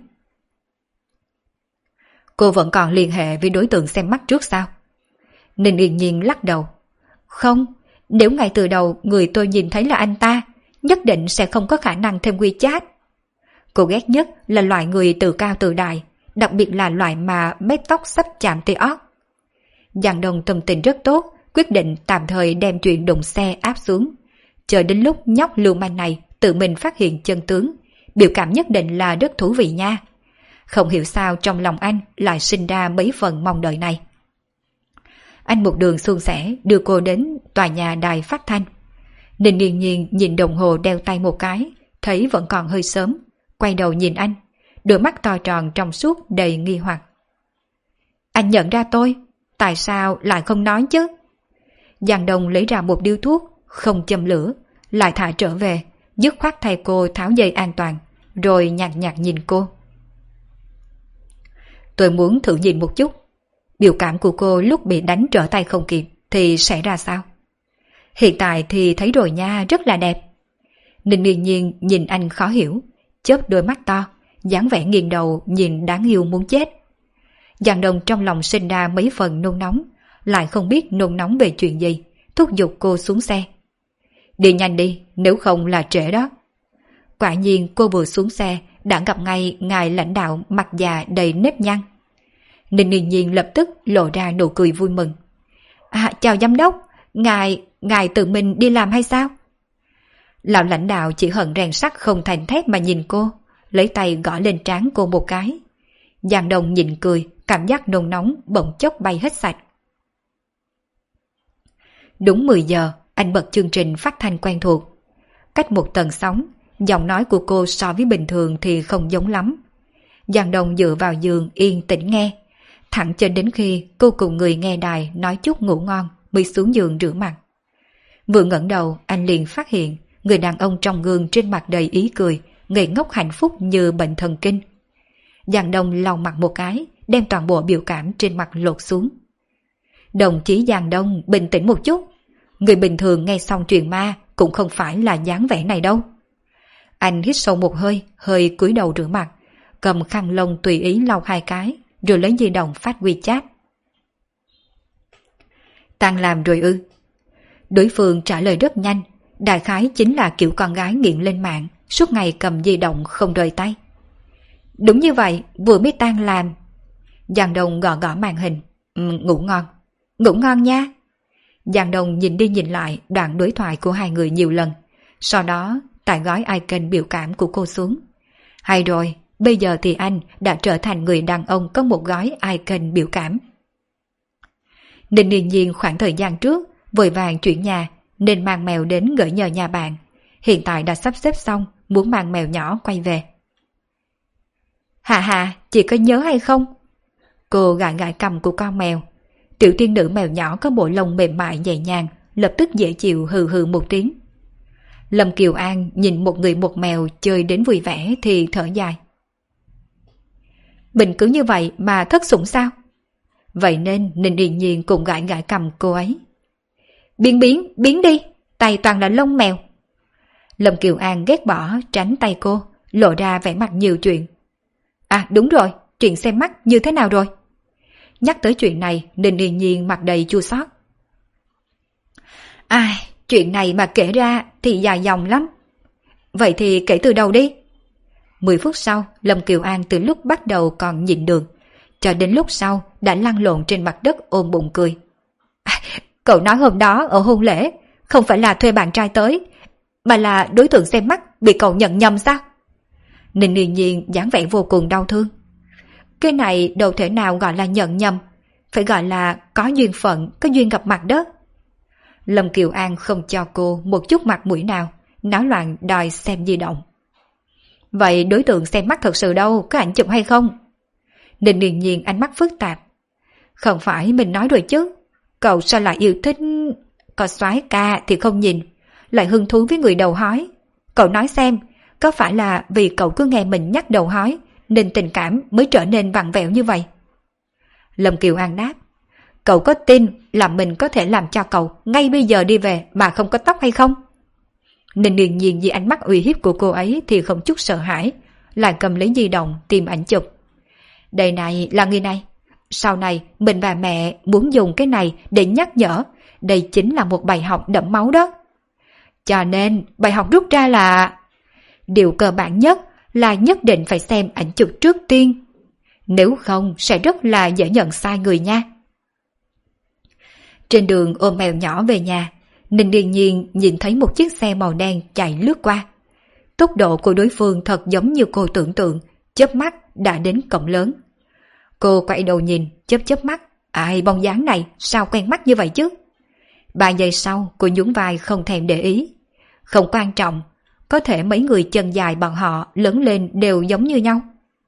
Cô vẫn còn liên hệ với đối tượng xem mắt trước sao? Ninh Yên Nhiên lắc đầu. Không, nếu ngay từ đầu người tôi nhìn thấy là anh ta, nhất định sẽ không có khả năng thêm WeChat. Cô ghét nhất là loại người tự cao tự đại, đặc biệt là loại mà mái tóc sắp chạm tới óc. Giang Đông tâm tình rất tốt, quyết định tạm thời đem chuyện đụng xe áp xuống. Chờ đến lúc nhóc lưu manh này tự mình phát hiện chân tướng, biểu cảm nhất định là rất thú vị nha. Không hiểu sao trong lòng anh lại sinh ra mấy phần mong đợi này. Anh một đường suôn sẻ đưa cô đến tòa nhà đài phát thanh. Ninh Yên Nhiên nhìn đồng hồ đeo tay một cái, thấy vẫn còn hơi sớm, quay đầu nhìn anh, đôi mắt to tròn trong suốt đầy nghi hoặc. Anh nhận ra tôi, tại sao lại không nói chứ? Giang Đông lấy ra một điếu thuốc, không châm lửa, lại thả trở về, dứt khoát thay cô tháo dây an toàn, rồi nhạt nhạt nhìn cô. Tôi muốn thử nhìn một chút, biểu cảm của cô lúc bị đánh trở tay không kịp thì sẽ ra sao? Hiện tại thì thấy rồi nha, rất là đẹp. Ninh Yên Nhiên nhìn anh khó hiểu, chớp đôi mắt to, dáng vẻ nghiêng đầu nhìn đáng yêu muốn chết. Giang Đông trong lòng sinh ra mấy phần nôn nóng, lại không biết nôn nóng về chuyện gì, thúc giục cô xuống xe. Đi nhanh đi, nếu không là trễ đó. Quả nhiên cô vừa xuống xe đã gặp ngay ngài lãnh đạo mặt già đầy nếp nhăn. Ninh Yên Nhiên lập tức lộ ra nụ cười vui mừng. Chào giám đốc, ngài tự mình đi làm hay sao? Lão lãnh đạo chỉ hận rèn sắt không thành thép mà nhìn cô, lấy tay gõ lên trán cô một cái. Giang Đông nhịn cười, cảm giác nôn nóng bỗng chốc bay hết sạch. Đúng 10 giờ, anh bật chương trình phát thanh quen thuộc. Cách một tầng sóng, giọng nói của cô so với bình thường thì không giống lắm. Giang Đông dựa vào giường yên tĩnh nghe, thẳng cho đến khi cô cùng người nghe đài nói chút ngủ ngon mới xuống giường rửa mặt. Vừa ngẩng đầu, anh liền phát hiện người đàn ông trong gương trên mặt đầy ý cười, ngây ngốc hạnh phúc như bệnh thần kinh. Giang Đông lau mặt một cái, đem toàn bộ biểu cảm trên mặt lột xuống. Đồng chí Giang Đông, bình tĩnh một chút. Người bình thường nghe xong chuyện ma cũng không phải là dáng vẻ này đâu. Anh hít sâu một hơi, hơi cúi đầu rửa mặt, cầm khăn lông tùy ý lau 2 cái, rồi lấy di động phát WeChat. Tan làm rồi ư? Đối phương trả lời rất nhanh, đại khái chính là kiểu con gái nghiện lên mạng, suốt ngày cầm di động không rời tay. Đúng như vậy, vừa mới tan làm. Giang Đông gõ gõ màn hình. Ngủ ngon. Ngủ ngon nha. Giang Đông nhìn đi nhìn lại đoạn đối thoại của hai người nhiều lần, sau đó tải gói icon biểu cảm của cô xuống. Hay rồi, bây giờ thì anh đã trở thành người đàn ông có một gói icon biểu cảm. Ninh Yên Nhiên khoảng thời gian trước vội vàng chuyển nhà nên mang mèo đến gửi nhờ nhà bạn. Hiện tại đã sắp xếp xong, muốn mang mèo nhỏ quay về. Hà, chị có nhớ hay không? Cô gãi gãi cằm của con mèo. Tiểu tiên nữ mèo nhỏ có bộ lông mềm mại nhẹ nhàng, lập tức dễ chịu hừ hừ một tiếng. Lâm Kiều An nhìn một người một mèo chơi đến vui vẻ thì thở dài. Mình cứ như vậy mà thất sủng sao? Vậy nên Ninh Yên Nhiên cũng gãi gãi cằm cô ấy. Biến đi, tay toàn là lông mèo. Lâm Kiều An ghét bỏ tránh tay cô, lộ ra vẻ mặt nhiều chuyện. À đúng rồi, chuyện xem mắt như thế nào rồi? Nhắc tới chuyện này, Ninh Yên Nhiên mặt đầy chua xót. Ai, chuyện này mà kể ra thì dài dòng lắm. Vậy thì kể từ đầu đi. 10 phút sau, Lâm Kiều An từ lúc bắt đầu còn nhịn được, cho đến lúc sau đã lăn lộn trên mặt đất ôm bụng cười. Cậu nói hôm đó ở hôn lễ, không phải là thuê bạn trai tới, mà là đối tượng xem mắt bị cậu nhận nhầm sao? Ninh Yên Nhiên dáng vẻ vô cùng đau thương. Cái này đâu thể nào gọi là nhận nhầm, phải gọi là có duyên phận, có duyên gặp mặt đó. Lâm Kiều An không cho cô một chút mặt mũi nào, náo loạn đòi xem di động. Vậy đối tượng xem mắt thật sự đâu, có ảnh chụp hay không? Ninh Yên Nhiên ánh mắt phức tạp. Không phải mình nói rồi chứ, cậu sao lại yêu thích... Có soái ca thì không nhìn, lại hứng thú với người đầu hói. Cậu nói xem, có phải là vì cậu cứ nghe mình nhắc đầu hói nên tình cảm mới trở nên vặn vẹo như vậy? Lâm Kiều An đáp. Cậu có tin là mình có thể làm cho cậu ngay bây giờ đi về mà không có tóc hay không? Ninh Yên Nhiên vì ánh mắt uy hiếp của cô ấy thì không chút sợ hãi, lại cầm lấy di động tìm ảnh chụp. Đây này là người này. Sau này mình và mẹ muốn dùng cái này để nhắc nhở, đây chính là một bài học đẫm máu đó. Cho nên bài học rút ra là điều cơ bản nhất là nhất định phải xem ảnh chụp trước tiên. Nếu không sẽ rất là dễ nhận sai người nha. Trên đường ôm mèo nhỏ về nhà, Ninh Yên Nhiên nhìn thấy một chiếc xe màu đen chạy lướt qua. Tốc độ của đối phương thật giống như cô tưởng tượng, chớp mắt đã đến cổng lớn. Cô quay đầu nhìn, chớp mắt, ai bóng dáng này sao quen mắt như vậy chứ? 3 giây sau, cô nhún vai không thèm để ý. Không quan trọng, có thể mấy người chân dài bọn họ lớn lên đều giống như nhau.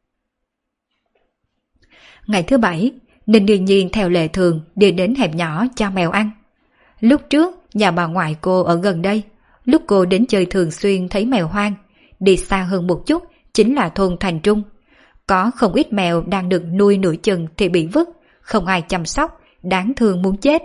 Ngày thứ 7, Ninh Yên Nhiên theo lệ thường đi đến hẻm nhỏ cho mèo ăn. Lúc trước, nhà bà ngoại cô ở gần đây, lúc cô đến chơi thường xuyên thấy mèo hoang, đi xa hơn một chút chính là thôn Thành Trung. Có không ít mèo đang được nuôi nửa chừng thì bị vứt, không ai chăm sóc, đáng thương muốn chết.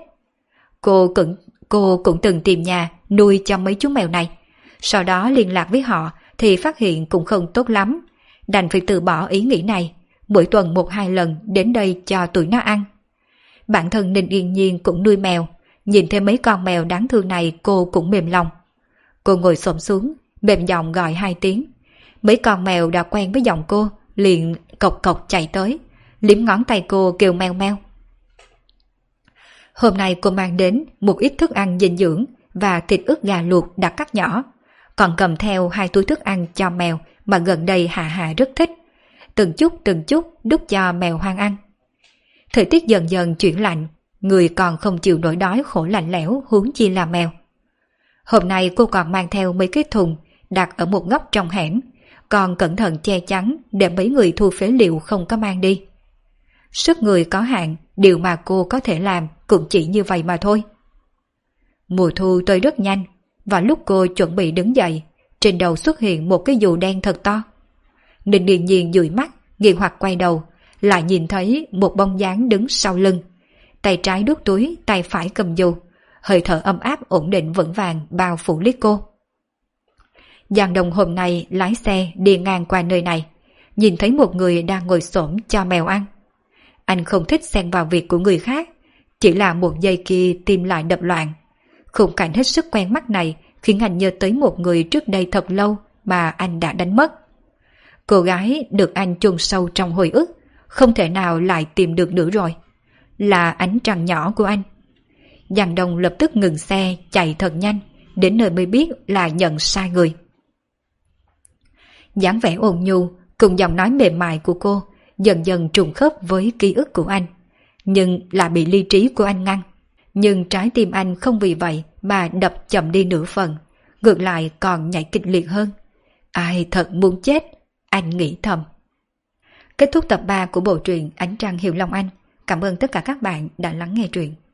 Cô cũng từng tìm nhà nuôi cho mấy chú mèo này. Sau đó liên lạc với họ thì phát hiện cũng không tốt lắm, đành phải từ bỏ ý nghĩ này, mỗi tuần 1-2 lần đến đây cho tụi nó ăn. Bản thân Ninh Yên Nhiên cũng nuôi mèo, nhìn thấy mấy con mèo đáng thương này cô cũng mềm lòng. Cô ngồi xổm xuống, mềm giọng gọi 2 tiếng. Mấy con mèo đã quen với giọng cô, liền cộc cộc chạy tới, liếm ngón tay cô kêu meo meo. Hôm nay cô mang đến một ít thức ăn dinh dưỡng và thịt ức gà luộc đã cắt nhỏ, còn cầm theo 2 túi thức ăn cho mèo mà gần đây Hạ rất thích. Từng chút đút cho mèo hoang ăn. Thời tiết dần dần chuyển lạnh, người còn không chịu nổi đói khổ lạnh lẽo, huống chi là mèo. Hôm nay cô còn mang theo mấy cái thùng đặt ở một góc trong hẻm, còn cẩn thận che chắn để mấy người thu phế liệu không có mang đi. Sức người có hạn, điều mà cô có thể làm cũng chỉ như vậy mà thôi. Mùa thu tới rất nhanh, và lúc cô chuẩn bị đứng dậy, trên đầu xuất hiện một cái dù đen thật to. Ninh Yên Nhiên dụi mắt, nghi hoặc quay đầu, lại nhìn thấy một bóng dáng đứng sau lưng. Tay trái đút túi, tay phải cầm dù, hơi thở ấm áp ổn định vững vàng bao phủ lấy cô. Giang Đông hôm nay lái xe đi ngang qua nơi này, nhìn thấy một người đang ngồi xổm cho mèo ăn. Anh không thích xen vào việc của người khác, chỉ là một giây kia tim lại đập loạn. Khung cảnh hết sức quen mắt này khiến anh nhớ tới một người trước đây thật lâu mà anh đã đánh mất. Cô gái được anh chôn sâu trong hồi ức, không thể nào lại tìm được nữa rồi. Là ánh trăng nhỏ của anh. Giang Đông lập tức ngừng xe chạy thật nhanh, đến nơi mới biết là nhận sai người. Dáng vẻ ôn nhu cùng giọng nói mềm mại của cô dần dần trùng khớp với ký ức của anh, nhưng lại bị lý trí của anh ngăn. Nhưng trái tim anh không vì vậy mà đập chậm đi nửa phần, ngược lại còn nhảy kịch liệt hơn. Ai thật muốn chết, anh nghĩ thầm. Kết thúc tập 3 của bộ truyện Ánh Trăng Hiểu Lòng Anh. Cảm ơn tất cả các bạn đã lắng nghe truyện.